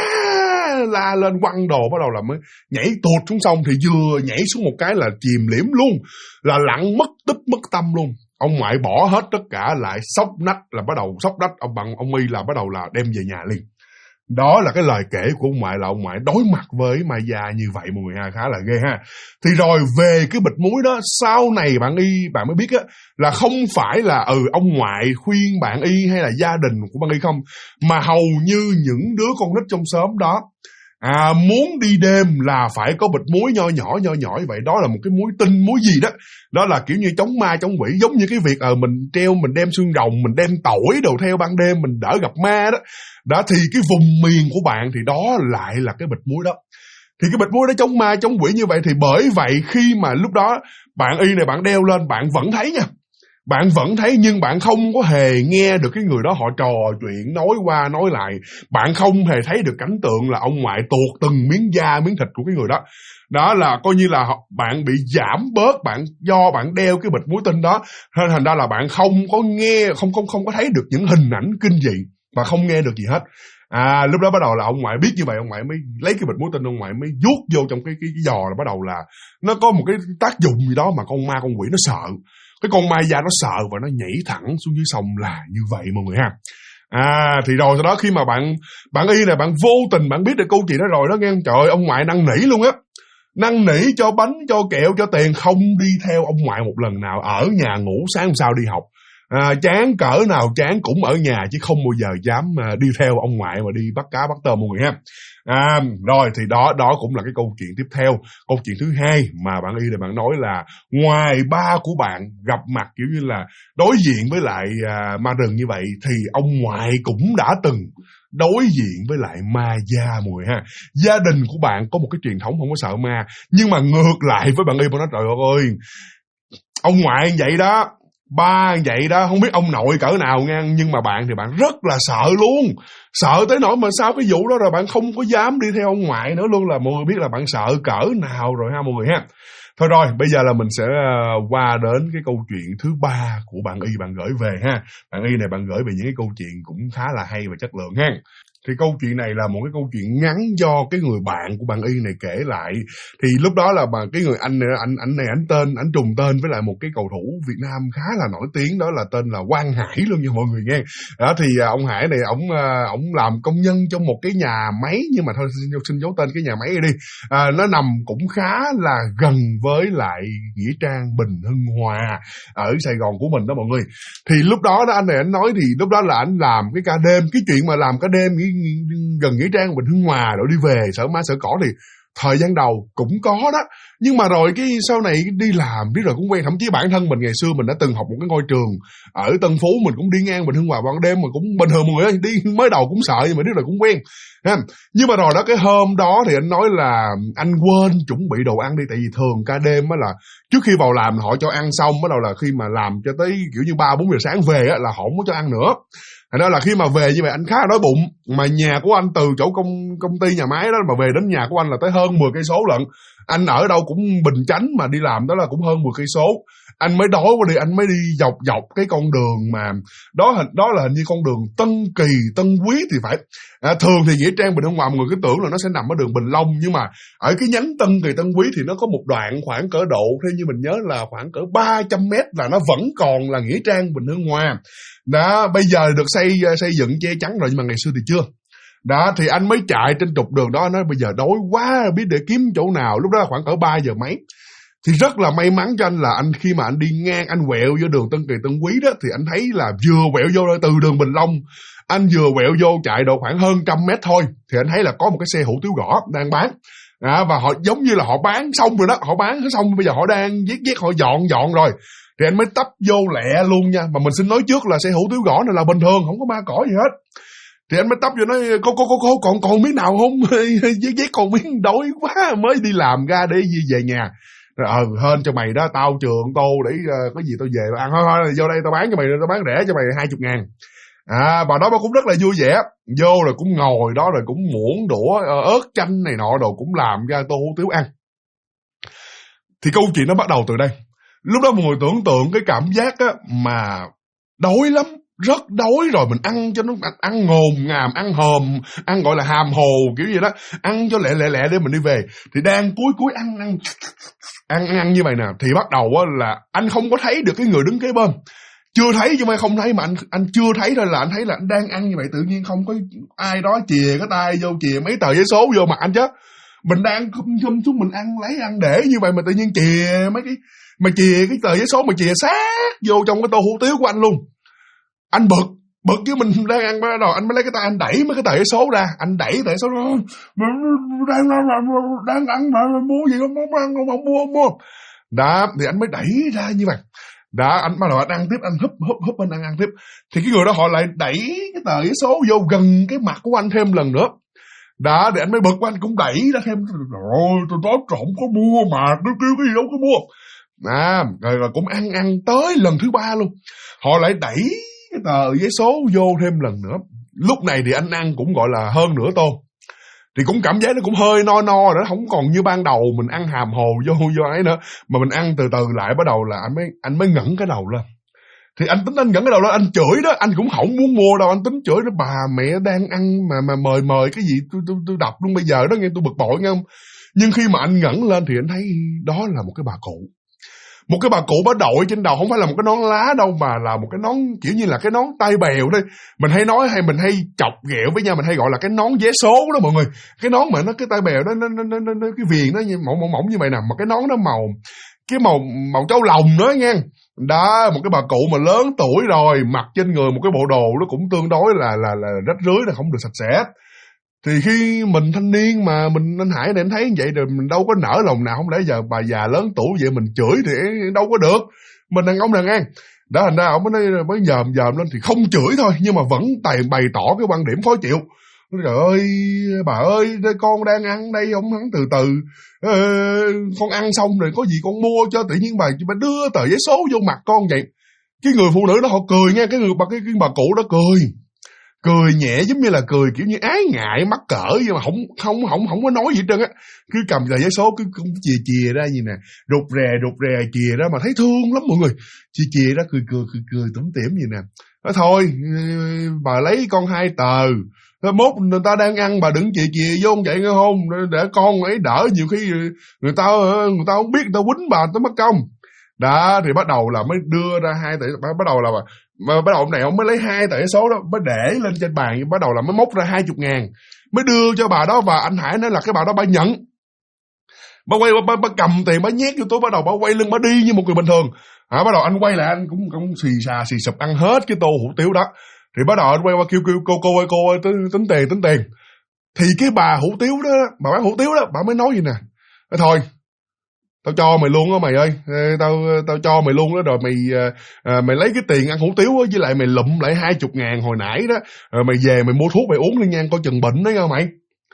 la lên quăng đồ, bắt đầu là mới nhảy tuột xuống sông. Thì vừa nhảy xuống một cái là chìm liễm luôn, là lặn mất tích mất tâm luôn. Ông ngoại bỏ hết tất cả lại, sốc nách là bắt đầu sốc nách, ông y là bắt đầu là đem về nhà liền. Đó là cái lời kể của ông ngoại, là ông ngoại đối mặt với ma da như vậy mọi người ha, khá là ghê ha. Thì rồi về cái bịch muối đó, sau này bạn mới biết á, là không phải là ông ngoại khuyên bạn y hay là gia đình của bạn y không, mà hầu như những đứa con nít trong xóm đó muốn đi đêm là phải có bịch muối nho nhỏ như vậy. Đó là một cái muối tinh, muối gì đó. Đó là kiểu như chống ma chống quỷ, giống như cái việc mình đem xương rồng, mình đem tỏi đồ theo ban đêm mình đỡ gặp ma đó. Đó thì cái vùng miền của bạn thì đó lại là cái bịch muối đó. Thì cái bịch muối nó chống ma chống quỷ như vậy. Thì bởi vậy khi mà lúc đó bạn y này bạn đeo lên, bạn vẫn thấy nha, bạn vẫn thấy, nhưng bạn không có hề nghe được cái người đó họ trò chuyện nói qua nói lại. Bạn không hề thấy được cảnh tượng là ông ngoại tuột từng miếng da miếng thịt của cái người đó. Đó là coi như là bạn bị giảm bớt, bạn do bạn đeo cái bịch muối tinh đó, nên thành ra là bạn không có nghe, không có thấy được những hình ảnh kinh dị và không nghe được gì hết. Lúc đó bắt đầu là ông ngoại biết như vậy, ông ngoại mới lấy cái bịch muối tinh, ông ngoại mới vuốt vô trong cái giò, là bắt đầu là nó có một cái tác dụng gì đó mà con ma con quỷ nó sợ. Cái con ma da nó sợ và nó nhảy thẳng xuống dưới sông là như vậy mọi người ha. Thì rồi sau đó khi mà bạn y này bạn vô tình bạn biết được câu chuyện đó rồi đó nghe, trời ơi, ông ngoại năn nỉ luôn á, năn nỉ cho bánh cho kẹo cho tiền, không đi theo ông ngoại một lần nào, ở nhà ngủ, sáng hôm sau đi học. Chán cỡ nào chán cũng ở nhà chứ không bao giờ dám đi theo ông ngoại mà đi bắt cá bắt tôm mọi người ha. Rồi thì đó cũng là cái câu chuyện tiếp theo. Câu chuyện thứ hai mà bạn y này bạn nói là ngoài ba của bạn gặp mặt kiểu như là đối diện với lại ma rừng như vậy, thì ông ngoại cũng đã từng đối diện với lại ma da mọi người ha. Gia đình của bạn có một cái truyền thống không có sợ ma, nhưng mà ngược lại với bạn y, bạn nói trời ơi, ông ngoại vậy đó, ba vậy đó, không biết ông nội cỡ nào nha, nhưng mà bạn thì bạn rất là sợ luôn, sợ tới nỗi mà sau cái vụ đó rồi bạn không có dám đi theo ông ngoại nữa luôn, là mọi người biết là bạn sợ cỡ nào rồi ha mọi người ha. Thôi rồi, bây giờ là mình sẽ qua đến cái câu chuyện thứ ba của bạn y bạn gửi về ha. Bạn y này bạn gửi về những cái câu chuyện cũng khá là hay và chất lượng ha. Thì câu chuyện này là một cái câu chuyện ngắn do cái người bạn của bạn y này kể lại. Thì lúc đó là cái người anh này anh trùng tên với lại một cái cầu thủ Việt Nam khá là nổi tiếng, đó là tên là Quang Hải luôn nha mọi người nghe. Đó thì ông Hải này ổng làm công nhân trong một cái nhà máy, nhưng mà thôi xin giấu tên cái nhà máy này đi. Nó nằm cũng khá là gần với lại nghĩa trang Bình Hưng Hòa ở Sài Gòn của mình đó mọi người. Thì lúc đó anh này anh nói thì lúc đó là anh làm cái ca đêm, cái chuyện mà làm ca đêm gần nghĩa trang Bình Hưng Hòa rồi đi về sợ ma sợ cỏ thì thời gian đầu cũng có đó, nhưng mà rồi cái sau này đi làm biết rồi cũng quen. Thậm chí bản thân mình ngày xưa mình đã từng học một cái ngôi trường ở Tân Phú, mình cũng đi ngang Bình Hưng Hòa ban đêm mà cũng bình thường mọi người ơi, đi mới đầu cũng sợ nhưng mà biết rồi cũng quen ha. Nhưng mà rồi đó cái hôm đó thì anh nói là anh quên chuẩn bị đồ ăn đi, tại vì thường ca đêm á là trước khi vào làm họ cho ăn xong, bắt đầu là khi mà làm cho tới kiểu như 3-4 giờ sáng về á là họ không có cho ăn nữa. Thành ra là khi mà về như vậy anh khá là đói bụng, mà nhà của anh từ chỗ công ty nhà máy đó mà về đến nhà của anh là tới hơn 10 cây số lận. Anh ở đâu cũng Bình Chánh mà đi làm đó là cũng hơn 10 cây số. Anh mới đói quá đi, anh mới đi dọc cái con đường mà đó là hình như con đường Tân Kỳ Tân Quý thì phải. Thường thì nghĩa trang Bình Hưng Hòa mọi người cứ tưởng là nó sẽ nằm ở đường Bình Long, nhưng mà ở cái nhánh Tân Kỳ Tân Quý thì nó có một đoạn khoảng cỡ độ, theo như mình nhớ là khoảng cỡ 300 mét là nó vẫn còn là nghĩa trang Bình Hưng Hòa. Đó, bây giờ được xây dựng che chắn rồi nhưng mà ngày xưa thì chưa. Đó thì anh mới chạy trên trục đường đó, nói bây giờ đói quá biết để kiếm chỗ nào. Lúc đó là khoảng cỡ 3 giờ mấy. Thì rất là may mắn cho anh là anh khi mà anh đi ngang, anh quẹo vô đường Tân Kỳ Tân Quý đó, thì anh thấy là vừa quẹo vô từ đường Bình Long, anh vừa quẹo vô chạy độ khoảng hơn 100 mét thôi, thì anh thấy là có một cái xe hủ tiếu gõ đang bán. Và họ giống như là họ bán xong rồi đó, họ bán xong bây giờ họ đang vét họ dọn rồi. Thì anh mới tấp vô lẹ luôn nha. Mà mình xin nói trước là xe hủ tiếu gõ này là bình thường, không có ma cỏ gì hết. Thì anh mới tấp vô nói còn miếng nào không? Với còn miếng đói quá mới đi làm ra để về nhà. Rồi hên cho mày đó, tao trường tô để có gì tao về tao ăn. Thôi vô đây tao bán cho mày, tao bán rẻ cho mày 20.000. Bà đó bà cũng rất là vui vẻ. Vô rồi cũng ngồi đó rồi cũng muỗng đũa ớt chanh này nọ đồ cũng làm ra tô hủ tiếu ăn. Thì câu chuyện nó bắt đầu từ đây. Lúc đó mọi người tưởng tượng cái cảm giác á mà đói lắm, rất đói rồi mình ăn cho nó ăn ngồm ngàm, ăn hòm, ăn gọi là hàm hồ kiểu gì đó, ăn cho lẹ để mình đi về. Thì đang cuối ăn như vậy nè, thì bắt đầu á là anh không có thấy được cái người đứng kế bên. Chưa thấy chứ mà không thấy, mà anh chưa thấy thôi là anh thấy là anh đang ăn như vậy, tự nhiên không có ai đó chìa cái tay vô, chìa mấy tờ giấy số vô mặt anh chứ. Mình đang khum xuống mình ăn lấy ăn để như vậy mà tự nhiên chìa mấy cái mà chìa cái tờ giấy số mà chìa sát vô trong cái tô hủ tiếu của anh luôn. Anh bực chứ mình đang ăn bắt đầu anh mới lấy cái tay anh đẩy mấy cái tờ giấy số ra, anh đẩy tờ giấy số ra, đang ăn mà mua gì không mua. Đó thì anh mới đẩy ra như vậy. Đó anh bắt đầu anh ăn tiếp, anh húp anh ăn tiếp. Thì cái người đó họ lại đẩy cái tờ giấy số vô gần cái mặt của anh thêm lần nữa. Đó, thì anh mới bực quá, anh cũng đẩy ra thêm. Rồi, tôi nói không có mua mà, tôi kêu cái gì đâu có mua. Rồi cũng ăn tới lần thứ 3 luôn. Họ lại đẩy cái tờ giấy số vô thêm lần nữa. Lúc này thì anh ăn cũng gọi là hơn nửa tô. Thì cũng cảm giác nó cũng hơi no rồi đó, không còn như ban đầu mình ăn hàm hồ vô ấy nữa. Mà mình ăn từ từ lại bắt đầu là anh mới ngẩng cái đầu lên. Thì anh tính anh ngẩng cái đầu lên, anh chửi đó, anh cũng không muốn mua đâu, anh tính chửi nó, bà mẹ đang ăn mà mời cái gì tôi đập luôn bây giờ đó, nghe tôi bực bội nghe không. Nhưng khi mà anh ngẩng lên thì anh thấy đó là một cái bà cụ. Một cái bà cụ bà đội trên đầu, không phải là một cái nón lá đâu, mà là một cái nón kiểu như là cái nón tai bèo đây. Mình hay nói, mình hay chọc ghẹo với nhau, mình hay gọi là cái nón vé số đó mọi người. Cái nón mà nó cái tai bèo đó, nó cái viền nó như mỏng như vậy nè, mà cái nón nó màu trâu lòng nữa nha. Đó, một cái bà cụ mà lớn tuổi rồi, mặc trên người một cái bộ đồ nó cũng tương đối là rách rưới, là không được sạch sẽ. Thì khi mình thanh niên mà anh Hải này anh thấy như vậy rồi mình đâu có nở lòng nào, không lẽ giờ bà già lớn tuổi vậy mình chửi thì đâu có được. Mình đàn ông đàn an. Đó, thành ra ông mới dòm lên thì không chửi thôi, nhưng mà vẫn bày tỏ cái quan điểm khó chịu. Trời ơi, bà ơi, con đang ăn đây, ông hắn từ từ, con ăn xong rồi có gì con mua cho, tự nhiên bà đưa tờ giấy số vô mặt con vậy. Cái người phụ nữ đó họ cười nha, cái bà cụ đó cười nhẹ, giống như là cười kiểu như ái ngại mắc cỡ, nhưng mà không có nói gì hết trơn á. Cứ cầm tờ giấy số cứ chìa ra gì nè, rụt rè chìa ra mà thấy thương lắm mọi người. Chìa ra cười tủm tỉm gì nè. Nói thôi, bà lấy con 2 tờ, mốt người ta đang ăn bà đừng chìa vô vậy nghe không, để con ấy đỡ, nhiều khi người ta không biết, người ta quýnh bà tới mất công. Đó, thì bắt đầu là mới đưa ra 2 tờ, bắt đầu là mà bắt đầu ông này ông mới lấy 2 tờ số đó, mới để lên trên bàn, bắt đầu là mới móc ra 20.000, mới đưa cho bà đó. Và anh Hải nói là cái bà đó bà nhận, bà quay bà cầm tiền bà nhét vô túi, bắt đầu bà quay lưng bà đi như một người bình thường. Bắt đầu anh quay lại, anh cũng xì sụp ăn hết cái tô hủ tiếu đó. Thì bắt đầu anh quay qua kêu cô ơi tính tiền. Thì cái bà hủ tiếu đó, bà bán hủ tiếu đó, bà mới nói gì nè: thôi tao cho mày luôn á mày ơi, tao cho mày luôn đó, rồi mày lấy cái tiền ăn hủ tiếu á, với lại mày lụm lại 20.000 hồi nãy đó, rồi mày về mày mua thuốc mày uống đi nha, coi chừng bệnh đó nha mày.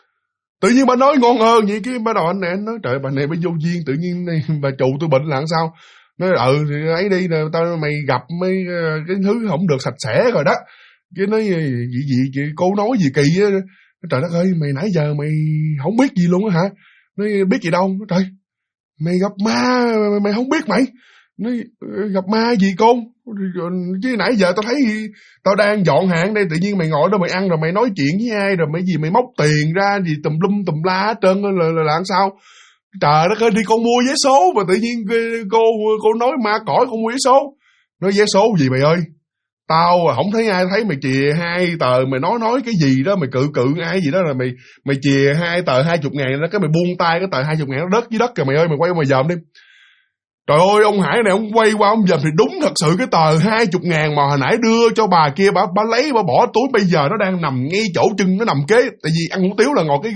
Tự nhiên bà nói ngon hơn vậy, cái bắt đầu anh nói trời, bà này mới vô duyên, tự nhiên bà chủ tôi bệnh là sao. Nói thì ấy đi, tao mày gặp mấy cái thứ không được sạch sẽ rồi đó. Cái nói gì cô nói gì kỳ á. Trời đất ơi, mày nãy giờ mày không biết gì luôn á hả? Nói biết gì đâu. Trời, mày gặp ma mày không biết mày. Nói gặp ma gì con, chứ nãy giờ tao thấy tao đang dọn hàng đây, tự nhiên mày ngồi đó mày ăn rồi mày nói chuyện với ai, rồi mày móc tiền ra gì tùm lum tùm la hết trơn là làm sao. Trời đất ơi, đi con mua vé số mà tự nhiên cô nói ma cõi con mua vé số. Nói vé số gì mày ơi, tao không thấy ai thấy mày chìa 2 tờ, mày nói cái gì đó, mày cự ai gì đó, là mày chìa 2 tờ 20.000 đó, cái mày buông tay cái tờ 20.000 nó rớt dưới đất kìa mày ơi, mày quay mày dòm đi. Trời ơi, ông Hải này ông quay qua ông dòm thì đúng thật sự cái tờ 20.000 mà hồi nãy đưa cho bà kia, bà lấy bà bỏ túi, bây giờ nó đang nằm ngay chỗ chân, nó nằm kế, tại vì ăn hủ tiếu là ngồi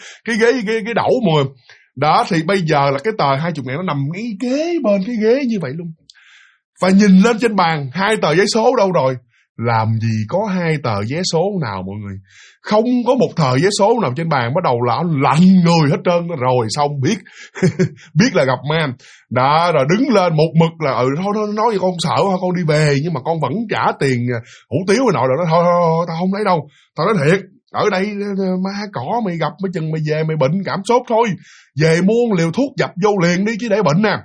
cái đẩu mùi. Đó, thì bây giờ là cái tờ 20.000 nó nằm ngay kế bên cái ghế như vậy luôn. Và nhìn lên trên bàn 2 tờ giấy số đâu rồi? Làm gì có 2 tờ giấy số nào mọi người. Không có một tờ giấy số nào trên bàn, bắt đầu là lạnh người hết trơn. Rồi xong biết biết là gặp ma. Đó, rồi đứng lên một mực là thôi nói với con sợ hả, con đi về, nhưng mà con vẫn trả tiền hủ tiếu rồi nọ. Rồi thôi tao không lấy đâu. Tao nói thiệt, ở đây ma cỏ, mày gặp mấy chừng mày về mày bệnh cảm sốt thôi, về mua liều thuốc dập vô liền đi chứ để bệnh nè.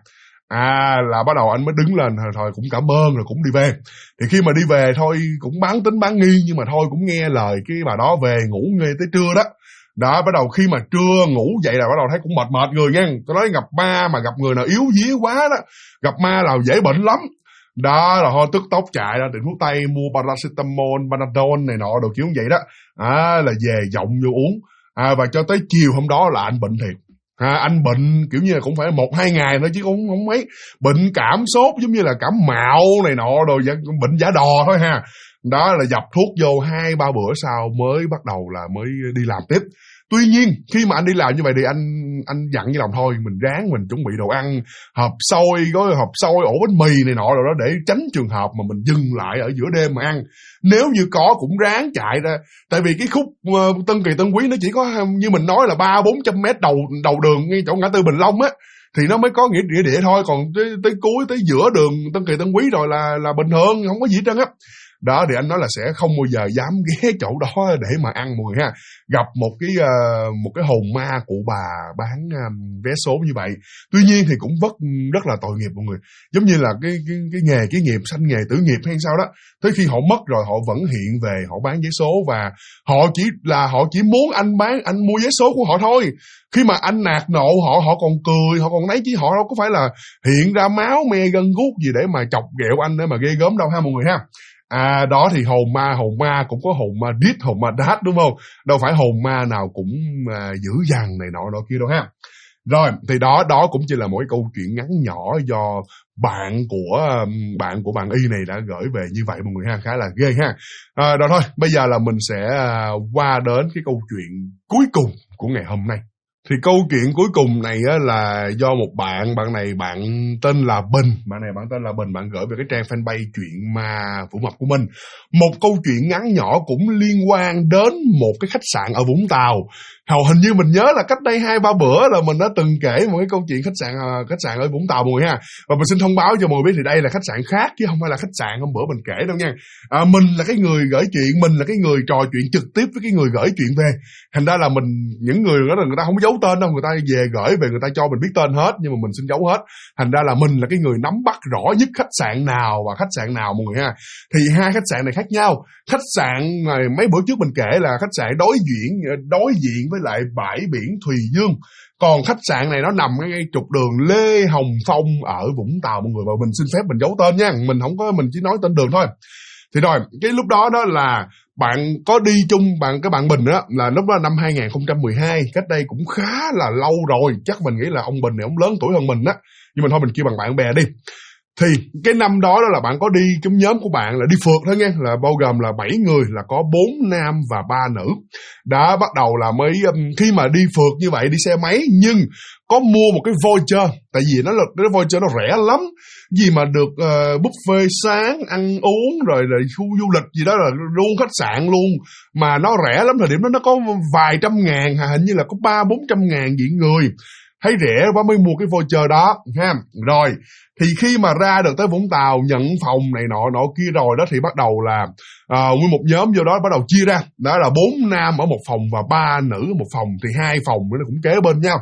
Là bắt đầu anh mới đứng lên, thôi cũng cảm ơn rồi cũng đi về. Thì khi mà đi về thôi cũng bán tính bán nghi, nhưng mà thôi cũng nghe lời cái bà đó về ngủ nghe tới trưa đó. Đó, bắt đầu khi mà trưa ngủ dậy là bắt đầu thấy cũng mệt người nha. Tôi nói gặp ma mà gặp người nào yếu dí quá đó, gặp ma là dễ bệnh lắm. Đó, rồi thôi tức tốc chạy ra tiệm thuốc tây mua paracetamol, panadol này nọ đồ kiểu như vậy đó. Là về giọng vô uống. Và cho tới chiều hôm đó là anh bệnh thiệt. Anh bệnh kiểu như là cũng phải 1-2 ngày thôi chứ cũng không mấy. Bệnh cảm sốt giống như là cảm mạo này nọ rồi, bệnh giả đò thôi ha. Đó là dập thuốc vô 2-3 bữa sau mới bắt đầu là mới đi làm tiếp. Tuy nhiên khi mà anh đi làm như vậy thì anh dặn với lòng thôi, mình ráng mình chuẩn bị đồ ăn, hộp xôi, ổ bánh mì này nọ rồi đó, để tránh trường hợp mà mình dừng lại ở giữa đêm mà ăn. Nếu như có cũng ráng chạy ra, tại vì cái khúc Tân Kỳ Tân Quý nó chỉ có như mình nói là 300-400 mét đầu đường ngay chỗ ngã tư Bình Long á, thì nó mới có nghĩa địa thôi, còn tới cuối tới giữa đường Tân Kỳ Tân Quý rồi là bình thường, không có gì hết trơn á. Đó thì anh nói là sẽ không bao giờ dám ghé chỗ đó để mà ăn mọi người ha. Gặp một cái hồn ma cụ bà bán vé số như vậy. Tuy nhiên thì cũng rất là tội nghiệp mọi người. Giống như là cái nghề cái nghiệp sanh nghề tử nghiệp hay sao đó. Tới khi họ mất rồi họ vẫn hiện về, họ bán vé số, và họ chỉ muốn anh mua vé số của họ thôi. Khi mà anh nạt nộ họ còn cười, họ còn nấy, chứ họ đâu có phải là hiện ra máu me gân guốc gì để mà chọc ghẹo anh để mà ghê gớm đâu ha mọi người ha. Đó thì hồn ma cũng có hồn ma điếc, hồn ma đát đúng không? Đâu phải hồn ma nào cũng dữ dằn này nọ kia đâu ha. Rồi thì đó cũng chỉ là một cái câu chuyện ngắn nhỏ do bạn của bạn Y này đã gửi về như vậy mọi người ha, khá là ghê ha. Rồi thôi, bây giờ là mình sẽ qua đến cái câu chuyện cuối cùng của ngày hôm nay. Thì câu chuyện cuối cùng này á, là do một bạn này bạn tên là Bình, bạn gửi về cái trang fanpage Chuyện Ma Vũ Mập của mình. Một câu chuyện ngắn nhỏ cũng liên quan đến một cái khách sạn ở Vũng Tàu. Hình như mình nhớ là cách đây 2-3 bữa là mình đã từng kể một cái câu chuyện khách sạn ở Vũng Tàu mọi người ha. Và mình xin thông báo cho mọi người biết thì đây là khách sạn khác chứ không phải là khách sạn hôm bữa mình kể đâu nha. Mình là cái người gửi chuyện, mình là cái người trò chuyện trực tiếp với cái người gửi chuyện về. Thành ra là những người đó là người ta không giấu tên đâu, người ta về gửi về người ta cho mình biết tên hết, nhưng mà mình xin giấu hết. Thành ra là mình là cái người nắm bắt rõ nhất khách sạn nào và khách sạn nào mọi người ha. Thì hai khách sạn này khác nhau. Khách sạn này mấy bữa trước mình kể là khách sạn đối diện với lại bãi biển Thùy Dương. Còn khách sạn này nó nằm ngay trục đường Lê Hồng Phong ở Vũng Tàu mọi người, và mình xin phép mình giấu tên nha, mình chỉ nói tên đường thôi. Thì rồi cái lúc đó là bạn có đi chung cái bạn Bình đó, là lúc đó năm 2012, cách đây cũng khá là lâu rồi, chắc mình nghĩ là ông Bình này ông lớn tuổi hơn mình á, nhưng mà thôi mình kêu bằng bạn bè đi. Thì cái năm đó là bạn có đi trong nhóm của bạn là đi phượt thôi nha, là bao gồm là 7 người, là có 4 nam và 3 nữ. Đã bắt đầu là khi mà đi phượt như vậy, đi xe máy, nhưng có mua một cái voucher, tại vì cái voucher nó rẻ lắm, gì mà được buffet sáng, ăn uống, rồi khu du lịch gì đó, là luôn khách sạn luôn, mà nó rẻ lắm. Thời điểm đó nó có vài trăm ngàn, hình như là có 300-400 ngàn vị người. Thấy rẻ quá mới mua cái voucher đó ha. Rồi thì khi mà ra được tới Vũng Tàu, nhận phòng này nọ kia rồi đó, thì bắt đầu là nguyên một nhóm vô đó bắt đầu chia ra. Đó là 4 nam ở một phòng và 3 nữ ở một phòng, thì 2 phòng nó cũng kế bên nhau.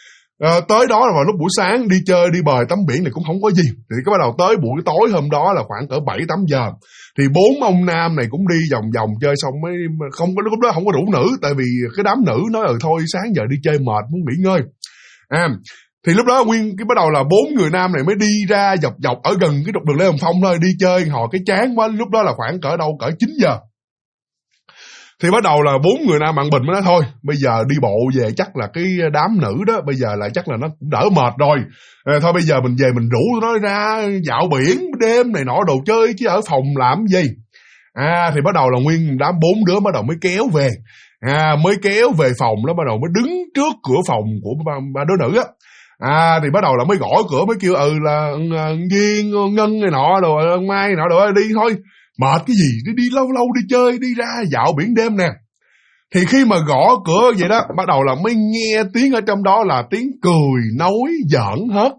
Tới đó là vào lúc buổi sáng đi chơi, đi bời tắm biển này cũng không có gì. Thì cái bắt đầu tới buổi tối hôm đó là khoảng cỡ 7-8 giờ. Thì 4 ông nam này cũng đi vòng chơi xong mới lúc đó không có đủ nữ, tại vì cái đám nữ nói thôi sáng giờ đi chơi mệt muốn nghỉ ngơi. Thì lúc đó bắt đầu là 4 người nam này mới đi ra dọc ở gần cái trục đường Lê Hồng Phong thôi, đi chơi hồi cái chán quá. Lúc đó là khoảng cỡ 9 giờ. Thì bắt đầu là 4 người nam bạn Bình mới nói thôi, bây giờ đi bộ về chắc là cái đám nữ đó bây giờ là chắc là nó cũng đỡ mệt rồi. Thôi bây giờ mình về mình rủ nó ra dạo biển đêm này nọ đồ chơi, chứ ở phòng làm gì. Thì bắt đầu là nguyên đám 4 đứa bắt đầu mới kéo về. Mới kéo về phòng đó, bắt đầu mới đứng trước cửa phòng của ba đứa nữ á. Thì bắt đầu là mới gõ cửa, mới kêu là Duyên, Ngân này nọ đồ, Mai này nọ đồ, đi thôi. Mệt cái gì, đi lâu đi chơi, đi ra dạo biển đêm nè. Thì khi mà gõ cửa vậy đó, bắt đầu là mới nghe tiếng ở trong đó là tiếng cười nói giỡn hết.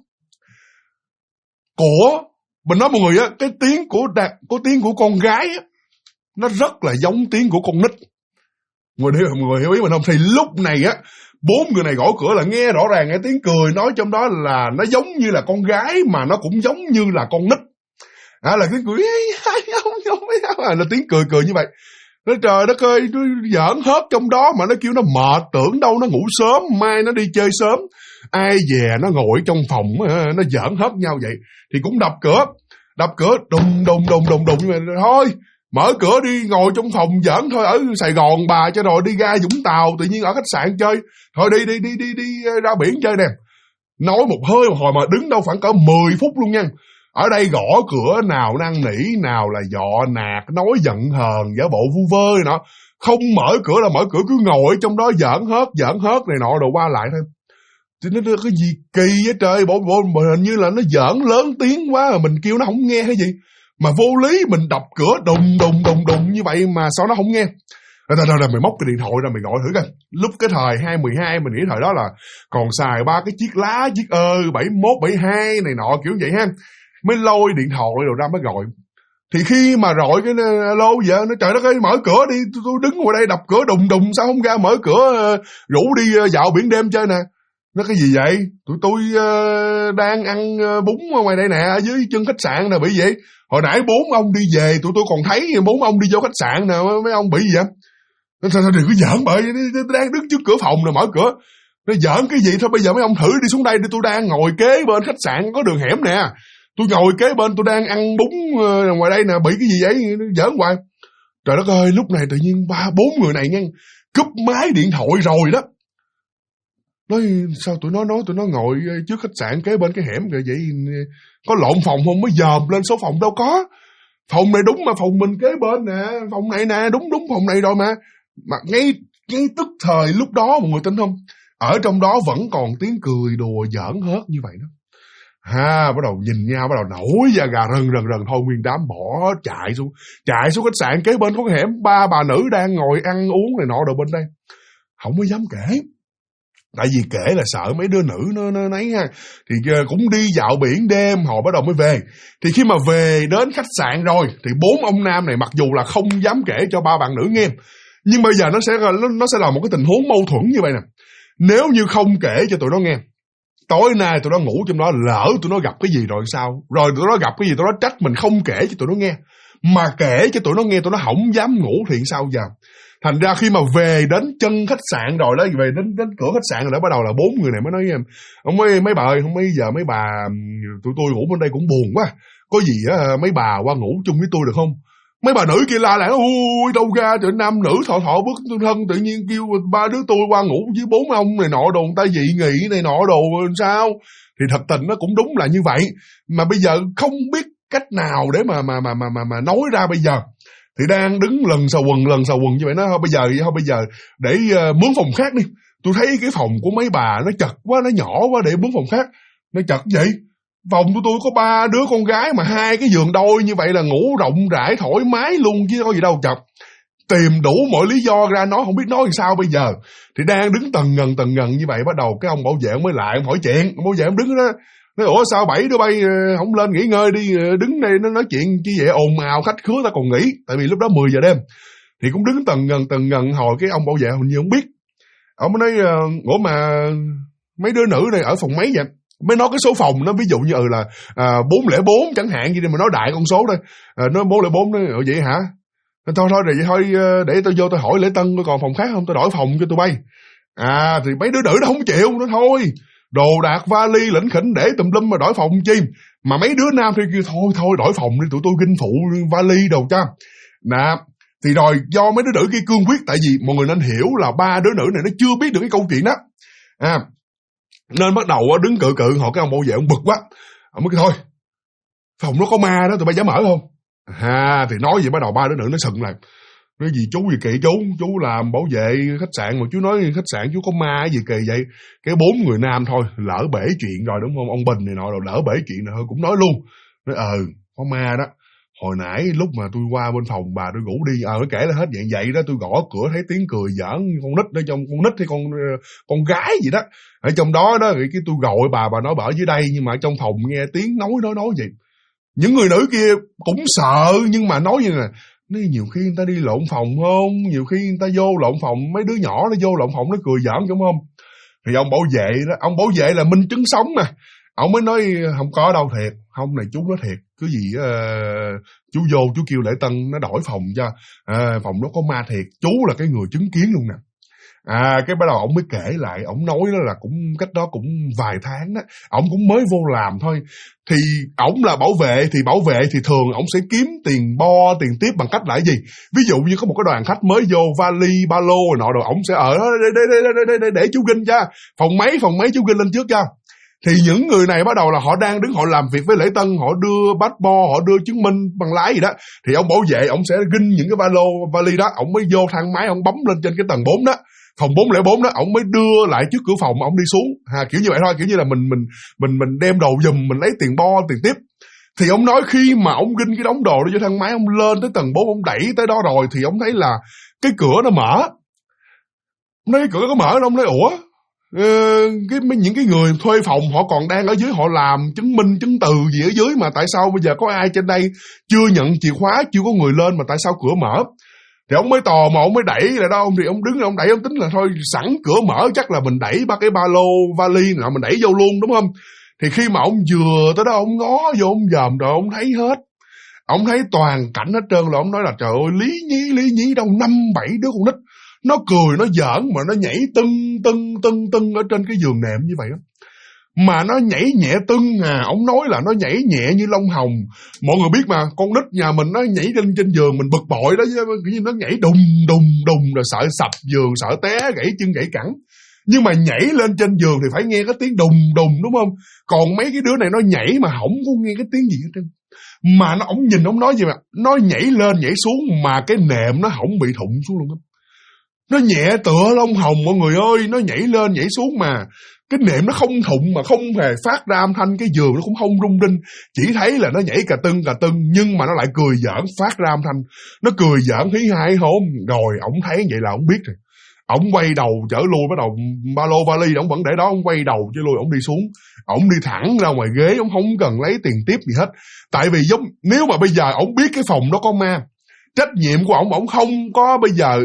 Mình nói mọi người á, cái tiếng của con gái á, nó rất là giống tiếng của con nít. Mọi người hiểu ý mình không? Thì lúc này á, 4 người này gõ cửa là nghe rõ ràng nghe tiếng cười nói trong đó là nó giống như là con gái, mà nó cũng giống như là con nít. Là tiếng cười là tiếng cười như vậy. Nó trời đất ơi, nó giỡn hết trong đó, mà nó kêu nó mệt, tưởng đâu nó ngủ sớm, mai nó đi chơi sớm. Ai về nó ngồi trong phòng, nó giỡn hết nhau vậy. Thì cũng đập cửa đùng như vậy. Thôi mở cửa đi, ngồi trong phòng giỡn thôi, ở Sài Gòn bà cho rồi đi ra Vũng Tàu, tự nhiên ở khách sạn chơi. Thôi đi ra biển chơi nè. Nói một hơi một hồi mà đứng đâu khoảng cỡ 10 phút luôn nha. Ở đây gõ cửa nào năn nỉ, nào là dọ nạt, nói giận hờn, giả bộ vu vơ này nọ. Không mở cửa là mở cửa, cứ ngồi trong đó giỡn hớt này nọ đồ qua lại thôi. Thì nó cái gì kỳ vậy trời, bộ hình như là nó giỡn lớn tiếng quá, mình kêu nó không nghe hay gì. Mà vô lý mình đập cửa đùng như vậy mà sao nó không nghe. Rồi mày móc cái điện thoại ra mày gọi thử coi. Lúc cái thời 2012 mình nghĩ thời đó là còn xài 3 cái chiếc lá, chiếc 71, 72 này nọ kiểu vậy ha. Mới lôi điện thoại rồi ra mới gọi. Thì khi mà gọi cái alo vậy, nó trời đất ơi mở cửa đi, tôi đứng ngoài đây đập cửa đùng sao không ra mở cửa, rủ đi dạo biển đêm chơi nè. Nó cái gì vậy? Tụi tôi đang ăn bún ở ngoài đây nè, ở dưới chân khách sạn nè, bị vậy. Hồi nãy 4 ông đi về, tụi tôi còn thấy 4 ông đi vô khách sạn nè, mấy ông bị gì vậy? Sao đừng có giỡn bậy, đang đứng trước cửa phòng nè, mở cửa. Nó giỡn cái gì thôi, bây giờ mấy ông thử đi xuống đây, tôi đang ngồi kế bên khách sạn có đường hẻm nè. Tôi ngồi kế bên, tôi đang ăn bún ngoài đây nè, bị cái gì vậy? Giỡn hoài. Trời đất ơi, lúc này tự nhiên 3-4 người này nha, cúp máy điện thoại rồi đó. Nói sao tụi nó nói tụi nó ngồi trước khách sạn kế bên cái hẻm kìa, vậy có lộn phòng không, mới dòm lên số phòng đâu có. Phòng này đúng mà, phòng mình kế bên nè, phòng này nè, đúng phòng này rồi mà. Mà ngay tức thời lúc đó mọi người tin không, ở trong đó vẫn còn tiếng cười đùa giỡn hớt như vậy đó. Bắt đầu nhìn nhau, bắt đầu nổi da gà rần thôi, nguyên đám bỏ chạy xuống khách sạn kế bên có cái hẻm, 3 bà nữ đang ngồi ăn uống này nọ rồi bên đây. Không có dám kể, tại vì kể là sợ mấy đứa nữ nó nấy ha. Thì cũng đi dạo biển đêm, họ bắt đầu mới về. Thì khi mà về đến khách sạn rồi thì 4 ông nam này mặc dù là không dám kể cho 3 bạn nữ nghe, nhưng bây giờ nó sẽ là một cái tình huống mâu thuẫn như vậy nè. Nếu như không kể cho tụi nó nghe, tối nay tụi nó ngủ trong đó, lỡ tụi nó gặp cái gì rồi sao? Rồi tụi nó gặp cái gì tụi nó trách mình không kể cho tụi nó nghe. Mà kể cho tụi nó nghe tụi nó không dám ngủ thì sao giờ? Thành ra khi mà về đến chân khách sạn rồi đó, về đến cửa khách sạn rồi đó, bắt đầu là 4 người này mới nói ông mấy bà ơi, không mấy giờ mấy bà tụi tôi ngủ bên đây cũng buồn quá. Có gì á mấy bà qua ngủ chung với tôi được không? Mấy bà nữ kia la lại, ui đâu ra trời, nam nữ thọ bước thân tự nhiên kêu 3 đứa tôi qua ngủ với 4 ông này nọ đồ, người ta dị nghị này nọ đồ sao? Thì thật tình nó cũng đúng là như vậy, mà bây giờ không biết cách nào để mà nói ra bây giờ. Thì đang đứng lần sau quần như vậy, nó thôi bây giờ để mướn phòng khác đi. Tôi thấy cái phòng của mấy bà nó chật quá, nó nhỏ quá, để mướn phòng khác. Nó chật vậy, phòng của tôi có 3 đứa con gái mà 2 cái giường đôi như vậy là ngủ rộng rãi thoải mái luôn chứ có gì đâu chật. Tìm đủ mọi lý do ra nói không biết nói làm sao bây giờ. Thì đang đứng tần ngần như vậy, bắt đầu cái ông bảo vệ mới lại, ông hỏi chuyện. Ông bảo vệ ông đứng đó nói, ủa sao 7 đứa bay không lên nghỉ ngơi đi, đứng đây nó nói chuyện chi vậy, ồn ào khách khứa ta còn nghỉ. Tại vì lúc đó 10 giờ đêm. Thì cũng đứng tần ngần hồi cái ông bảo vệ hình như không biết. Ông mới nói, ủa mà mấy đứa nữ này ở phòng mấy vậy? Mới nói cái số phòng nó, ví dụ như là 404 chẳng hạn, gì mà nói đại con số thôi. Nó 404 nói, vậy hả? Thôi rồi vậy thôi, để tôi vô tôi hỏi lễ tân còn phòng khác không, tôi đổi phòng cho tụi bay. Thì mấy đứa nữ nó không chịu, nó thôi. Đồ đạc vali lỉnh khỉnh để tùm lum mà đổi phòng chi. Mà mấy đứa nam thì kêu thôi đổi phòng đi, tụi tôi kinh phụ vali đồ cho. Nè, thì rồi do mấy đứa nữ kia cương quyết, tại vì mọi người nên hiểu là 3 đứa nữ này nó chưa biết được cái câu chuyện đó. Nên bắt đầu đứng cự họ, cái ông bảo vệ ông bực quá. Ông mới kêu thôi, phòng nó có ma đó, tụi bay dám mở không? Thì nói vậy bắt đầu 3 đứa nữ nó sừng lại. Nói gì chú gì kỳ chú làm bảo vệ khách sạn mà chú nói khách sạn chú có ma gì kỳ vậy? Cái 4 người nam thôi, lỡ bể chuyện rồi đúng không? Ông Bình này nọ rồi lỡ bể chuyện rồi cũng nói luôn. Nói có ma đó. Hồi nãy lúc mà tôi qua bên phòng bà tôi ngủ đi, nó kể là hết vậy đó, tôi gõ cửa thấy tiếng cười giỡn con nít ở trong, con nít hay con gái gì đó. Ở trong đó cái tôi gọi bà nói bà ở dưới đây, nhưng mà ở trong phòng nghe tiếng nói vậy. Những người nữ kia cũng sợ, nhưng mà nói như là nhiều khi người ta đi lộn phòng không, nhiều khi người ta vô lộn phòng, mấy đứa nhỏ nó vô lộn phòng nó cười giỡn đúng không? Thì ông bảo vệ đó, ông bảo vệ là minh chứng sống mà. Ông mới nói không có đâu, thiệt, không này chú nói thiệt, cứ gì chú vô chú kêu lễ tân nó đổi phòng cho, phòng đó có ma thiệt, chú là cái người chứng kiến luôn nè. Cái bắt đầu ông mới kể lại, ông nói đó là cũng cách đó cũng vài tháng đó, ông cũng mới vô làm thôi. Thì ông là bảo vệ thì thường ông sẽ kiếm tiền bo, tiền tiếp bằng cách là cái gì? Ví dụ như có một cái đoàn khách mới vô, vali, ba lô rồi nọ, rồi ông sẽ ở đó để chú ghi cho, phòng mấy chú ghi lên trước cho. Thì những người này bắt đầu là họ đang đứng họ làm việc với lễ tân, họ đưa passport, họ đưa chứng minh bằng lái gì đó. Thì ông bảo vệ, ông sẽ ginh những cái vali đó, ông mới vô thang máy, ông bấm lên trên cái tầng 4 đó, phòng 404 đó, ông mới đưa lại trước cửa phòng, ông đi xuống. Kiểu như vậy thôi, kiểu như là mình đem đồ giùm, mình lấy tiền tiền tiếp. Thì ông nói khi mà ông ginh cái đống đồ đó vô thang máy, ông lên tới tầng 4, ông đẩy tới đó rồi thì ông thấy là cái cửa nó mở. Ông thấy cái cửa có mở, ông nói ủa, những cái người thuê phòng họ còn đang ở dưới, họ làm chứng minh chứng từ gì ở dưới, mà tại sao bây giờ có ai trên đây chưa nhận chìa khóa, chưa có người lên mà tại sao cửa mở? Thì ông mới tò mò, ông mới đẩy lại đó, thì ông đứng ông đẩy, ông tính là thôi sẵn cửa mở chắc là mình đẩy ba cái ba lô vali nào mình đẩy vô luôn, đúng không? Thì khi mà ông vừa tới đó, ông ngó vô, ông dòm rồi ông thấy hết, ông thấy toàn cảnh hết trơn. Là ông nói là trời ơi, lý nhí đâu 5-7 đứa con nít, nó cười nó giỡn mà nó nhảy tưng ở trên cái giường nệm như vậy đó. Mà nó nhảy nhẹ tưng ông nói là nó nhảy nhẹ như lông hồng. Mọi người biết mà, con nít nhà mình nó nhảy lên trên giường mình bực bội đó, kiểu như nó nhảy đùng rồi sợ sập giường, sợ té gãy chân gãy cẳng. Nhưng mà nhảy lên trên giường thì phải nghe cái tiếng đùng đúng không? Còn mấy cái đứa này nó nhảy mà không có nghe cái tiếng gì hết trơn. Mà ông nhìn ông nói gì mà nó nhảy lên nhảy xuống mà cái nệm nó không bị thụng xuống luôn đó. Nó nhẹ tựa lông hồng mọi người ơi, nó nhảy lên nhảy xuống mà cái nệm nó không thụng, mà không hề phát ra âm thanh, cái giường nó cũng không rung rinh, chỉ thấy là nó nhảy cà tưng nhưng mà nó lại cười giỡn, phát ra âm thanh, nó cười giỡn hí hai hốn. Rồi ổng thấy vậy là ổng biết rồi, ổng quay đầu chở lui, bắt đầu ba lô vali ổng vẫn để đó, ổng quay đầu chứ lui, ổng đi xuống, ổng đi thẳng ra ngoài ghế, ổng không cần lấy tiền tiếp gì hết. Tại vì giống nếu mà bây giờ ổng biết cái phòng đó có ma, trách nhiệm của ổng không có, bây giờ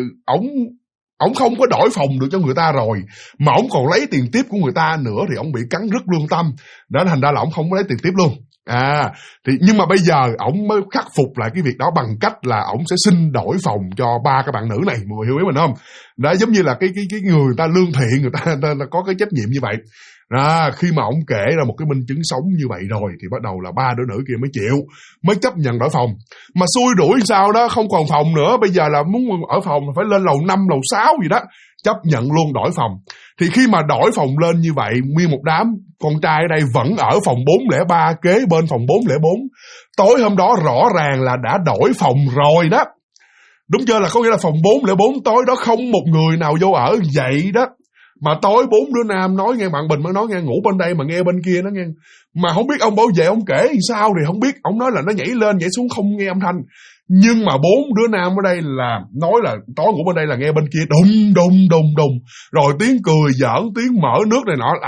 ổng không có đổi phòng được cho người ta rồi, mà ổng còn lấy tiền tiếp của người ta nữa thì ổng bị cắn rứt lương tâm. Đó thành ra là ổng không có lấy tiền tiếp luôn. Thì nhưng mà bây giờ ổng mới khắc phục lại cái việc đó bằng cách là ổng sẽ xin đổi phòng cho ba cái bạn nữ này, mọi người hiểu ý mình không? Đó, giống như là cái người ta lương thiện, người ta có cái trách nhiệm như vậy. Khi mà ổng kể ra một cái minh chứng sống như vậy rồi thì bắt đầu là ba đứa nữ kia mới chịu, mới chấp nhận đổi phòng. Mà xui đuổi sao đó, không còn phòng nữa, bây giờ là muốn ở phòng phải lên lầu 5, lầu 6 gì đó, chấp nhận luôn đổi phòng. Thì khi mà đổi phòng lên như vậy, nguyên một đám con trai ở đây vẫn ở phòng 403 kế bên phòng 404. Tối hôm đó rõ ràng là đã đổi phòng rồi đó. Đúng chưa? Là có nghĩa là phòng 404 tối đó không một người nào vô ở vậy đó. Mà tối 4 đứa nam nói nghe, bạn Bình mới nói nghe, ngủ bên đây mà nghe bên kia nó nghe. Mà không biết ông bảo vệ ông kể thì sao thì không biết. Ông nói là nó nhảy lên nhảy xuống không nghe âm thanh. Nhưng mà 4 đứa nam ở đây là nói là tối ngủ bên đây là nghe bên kia đùng. Rồi tiếng cười giỡn, tiếng mở nước này nọ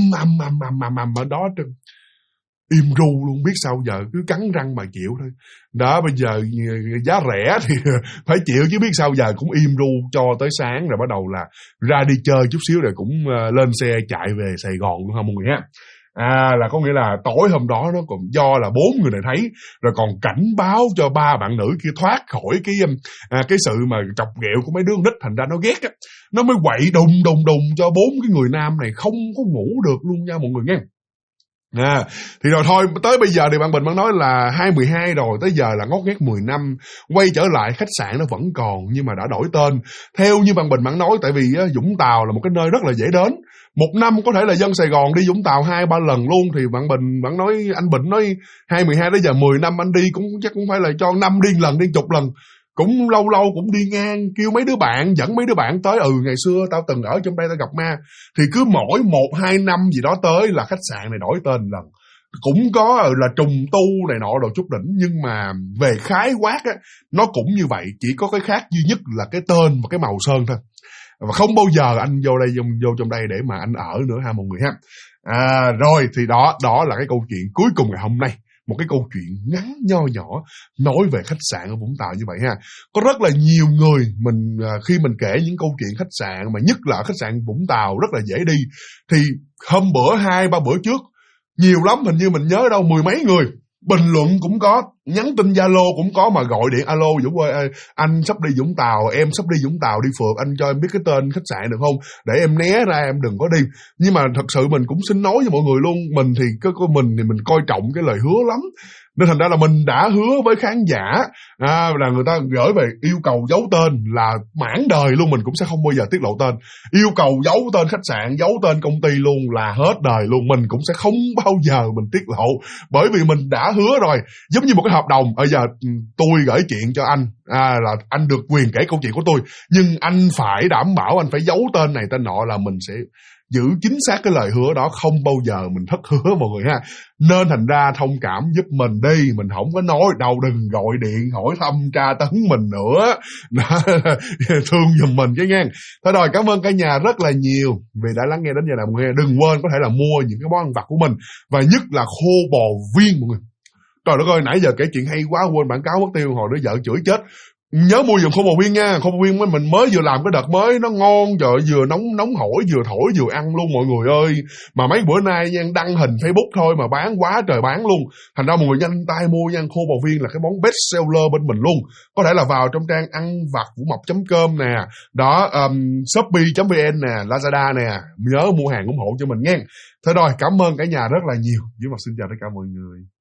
ầm ở đó trơn. Im ru luôn, biết sao giờ, cứ cắn răng mà chịu thôi. Đó, bây giờ giá rẻ thì phải chịu chứ biết sao giờ, cũng im ru cho tới sáng rồi bắt đầu là ra đi chơi chút xíu rồi cũng lên xe chạy về Sài Gòn luôn ha mọi người ha. Là có nghĩa là tối hôm đó nó còn do là 4 người này thấy rồi còn cảnh báo cho ba bạn nữ kia thoát khỏi cái sự mà chọc ghẹo của mấy đứa con nít, thành ra nó ghét á, nó mới quậy đùng cho 4 cái người nam này không có ngủ được luôn nha mọi người nghe. Thì rồi thôi, tới bây giờ thì bạn Bình vẫn nói là 2012 rồi, tới giờ là ngót nghét 10 năm, quay trở lại khách sạn nó vẫn còn nhưng mà đã đổi tên. Theo như bạn Bình bạn nói, tại vì Vũng Tàu là một cái nơi rất là dễ đến. Một năm có thể là dân Sài Gòn đi Vũng Tàu 2-3 lần luôn, thì bạn Bình bạn nói, anh Bình nói 2012 tới giờ 10 năm anh đi cũng chắc cũng phải là cho 5 điên lần, điên chục lần. Cũng lâu cũng đi ngang kêu mấy đứa bạn, dẫn mấy đứa bạn tới, ngày xưa tao từng ở trong đây tao gặp ma. Thì cứ mỗi 1-2 năm gì đó tới là khách sạn này đổi tên lần. Cũng có là trùng tu này nọ đồ chút đỉnh, nhưng mà về khái quát á, nó cũng như vậy, chỉ có cái khác duy nhất là cái tên và cái màu sơn thôi. Và không bao giờ anh vô đây vô trong đây để mà anh ở nữa ha mọi người ha. Rồi thì đó là cái câu chuyện cuối cùng ngày hôm nay. Một cái câu chuyện ngắn nho nhỏ nói về khách sạn ở Vũng Tàu như vậy ha. Có rất là nhiều người khi mình kể những câu chuyện khách sạn, mà nhất là khách sạn Vũng Tàu rất là dễ đi, thì hôm bữa 2-3 bữa trước nhiều lắm, hình như mình nhớ đâu 10 mấy người bình luận cũng có nhắn tin Zalo cũng có, mà gọi điện alo Dũng ơi, anh sắp đi Vũng Tàu, em sắp đi Vũng Tàu đi phượt, anh cho em biết cái tên khách sạn được không, để em né ra em đừng có đi. Nhưng mà thật sự mình cũng xin nói với mọi người luôn, mình thì mình coi trọng cái lời hứa lắm, nên thành ra là mình đã hứa với khán giả là người ta gửi về yêu cầu giấu tên là mãn đời luôn, mình cũng sẽ không bao giờ tiết lộ tên. Yêu cầu giấu tên khách sạn, giấu tên công ty luôn là hết đời luôn, mình cũng sẽ không bao giờ mình tiết lộ, bởi vì mình đã hứa rồi. Giống như một cái hợp đồng, bây giờ tôi gửi chuyện cho anh là anh được quyền kể câu chuyện của tôi, nhưng anh phải đảm bảo anh phải giấu tên này tên nọ, là mình sẽ giữ chính xác cái lời hứa đó, không bao giờ mình thất hứa mọi người ha. Nên thành ra thông cảm giúp mình đi, mình không có nói đâu, đừng gọi điện hỏi thăm tra tấn mình nữa. Thương giùm mình chứ nha. Thôi rồi, cảm ơn cả nhà rất là nhiều vì đã lắng nghe đến giờ này mọi người. Đừng quên có thể là mua những cái món ăn vặt của mình, và nhất là khô bò viên mọi người. Trời đất ơi, nãy giờ kể chuyện hay quá quên quảng cáo mất tiêu, hồi đứa vợ chửi chết. Nhớ mua giùm khô bò viên nha, khô bò viên mình mới vừa làm cái đợt mới, nó ngon, trời, vừa nóng hổi, vừa thổi vừa ăn luôn mọi người ơi. Mà mấy bữa nay nha, đăng hình Facebook thôi mà bán quá trời bán luôn. Thành ra mọi người nhanh tay mua nha, khô bò viên là cái món best seller bên mình luôn. Có thể là vào trong trang ăn vặt vuongmộc.com nè, đó, shopee.vn nè, Lazada nè, nhớ mua hàng ủng hộ cho mình nha. Thôi rồi, cảm ơn cả nhà rất là nhiều. Với Mộc xin chào tất cả mọi người.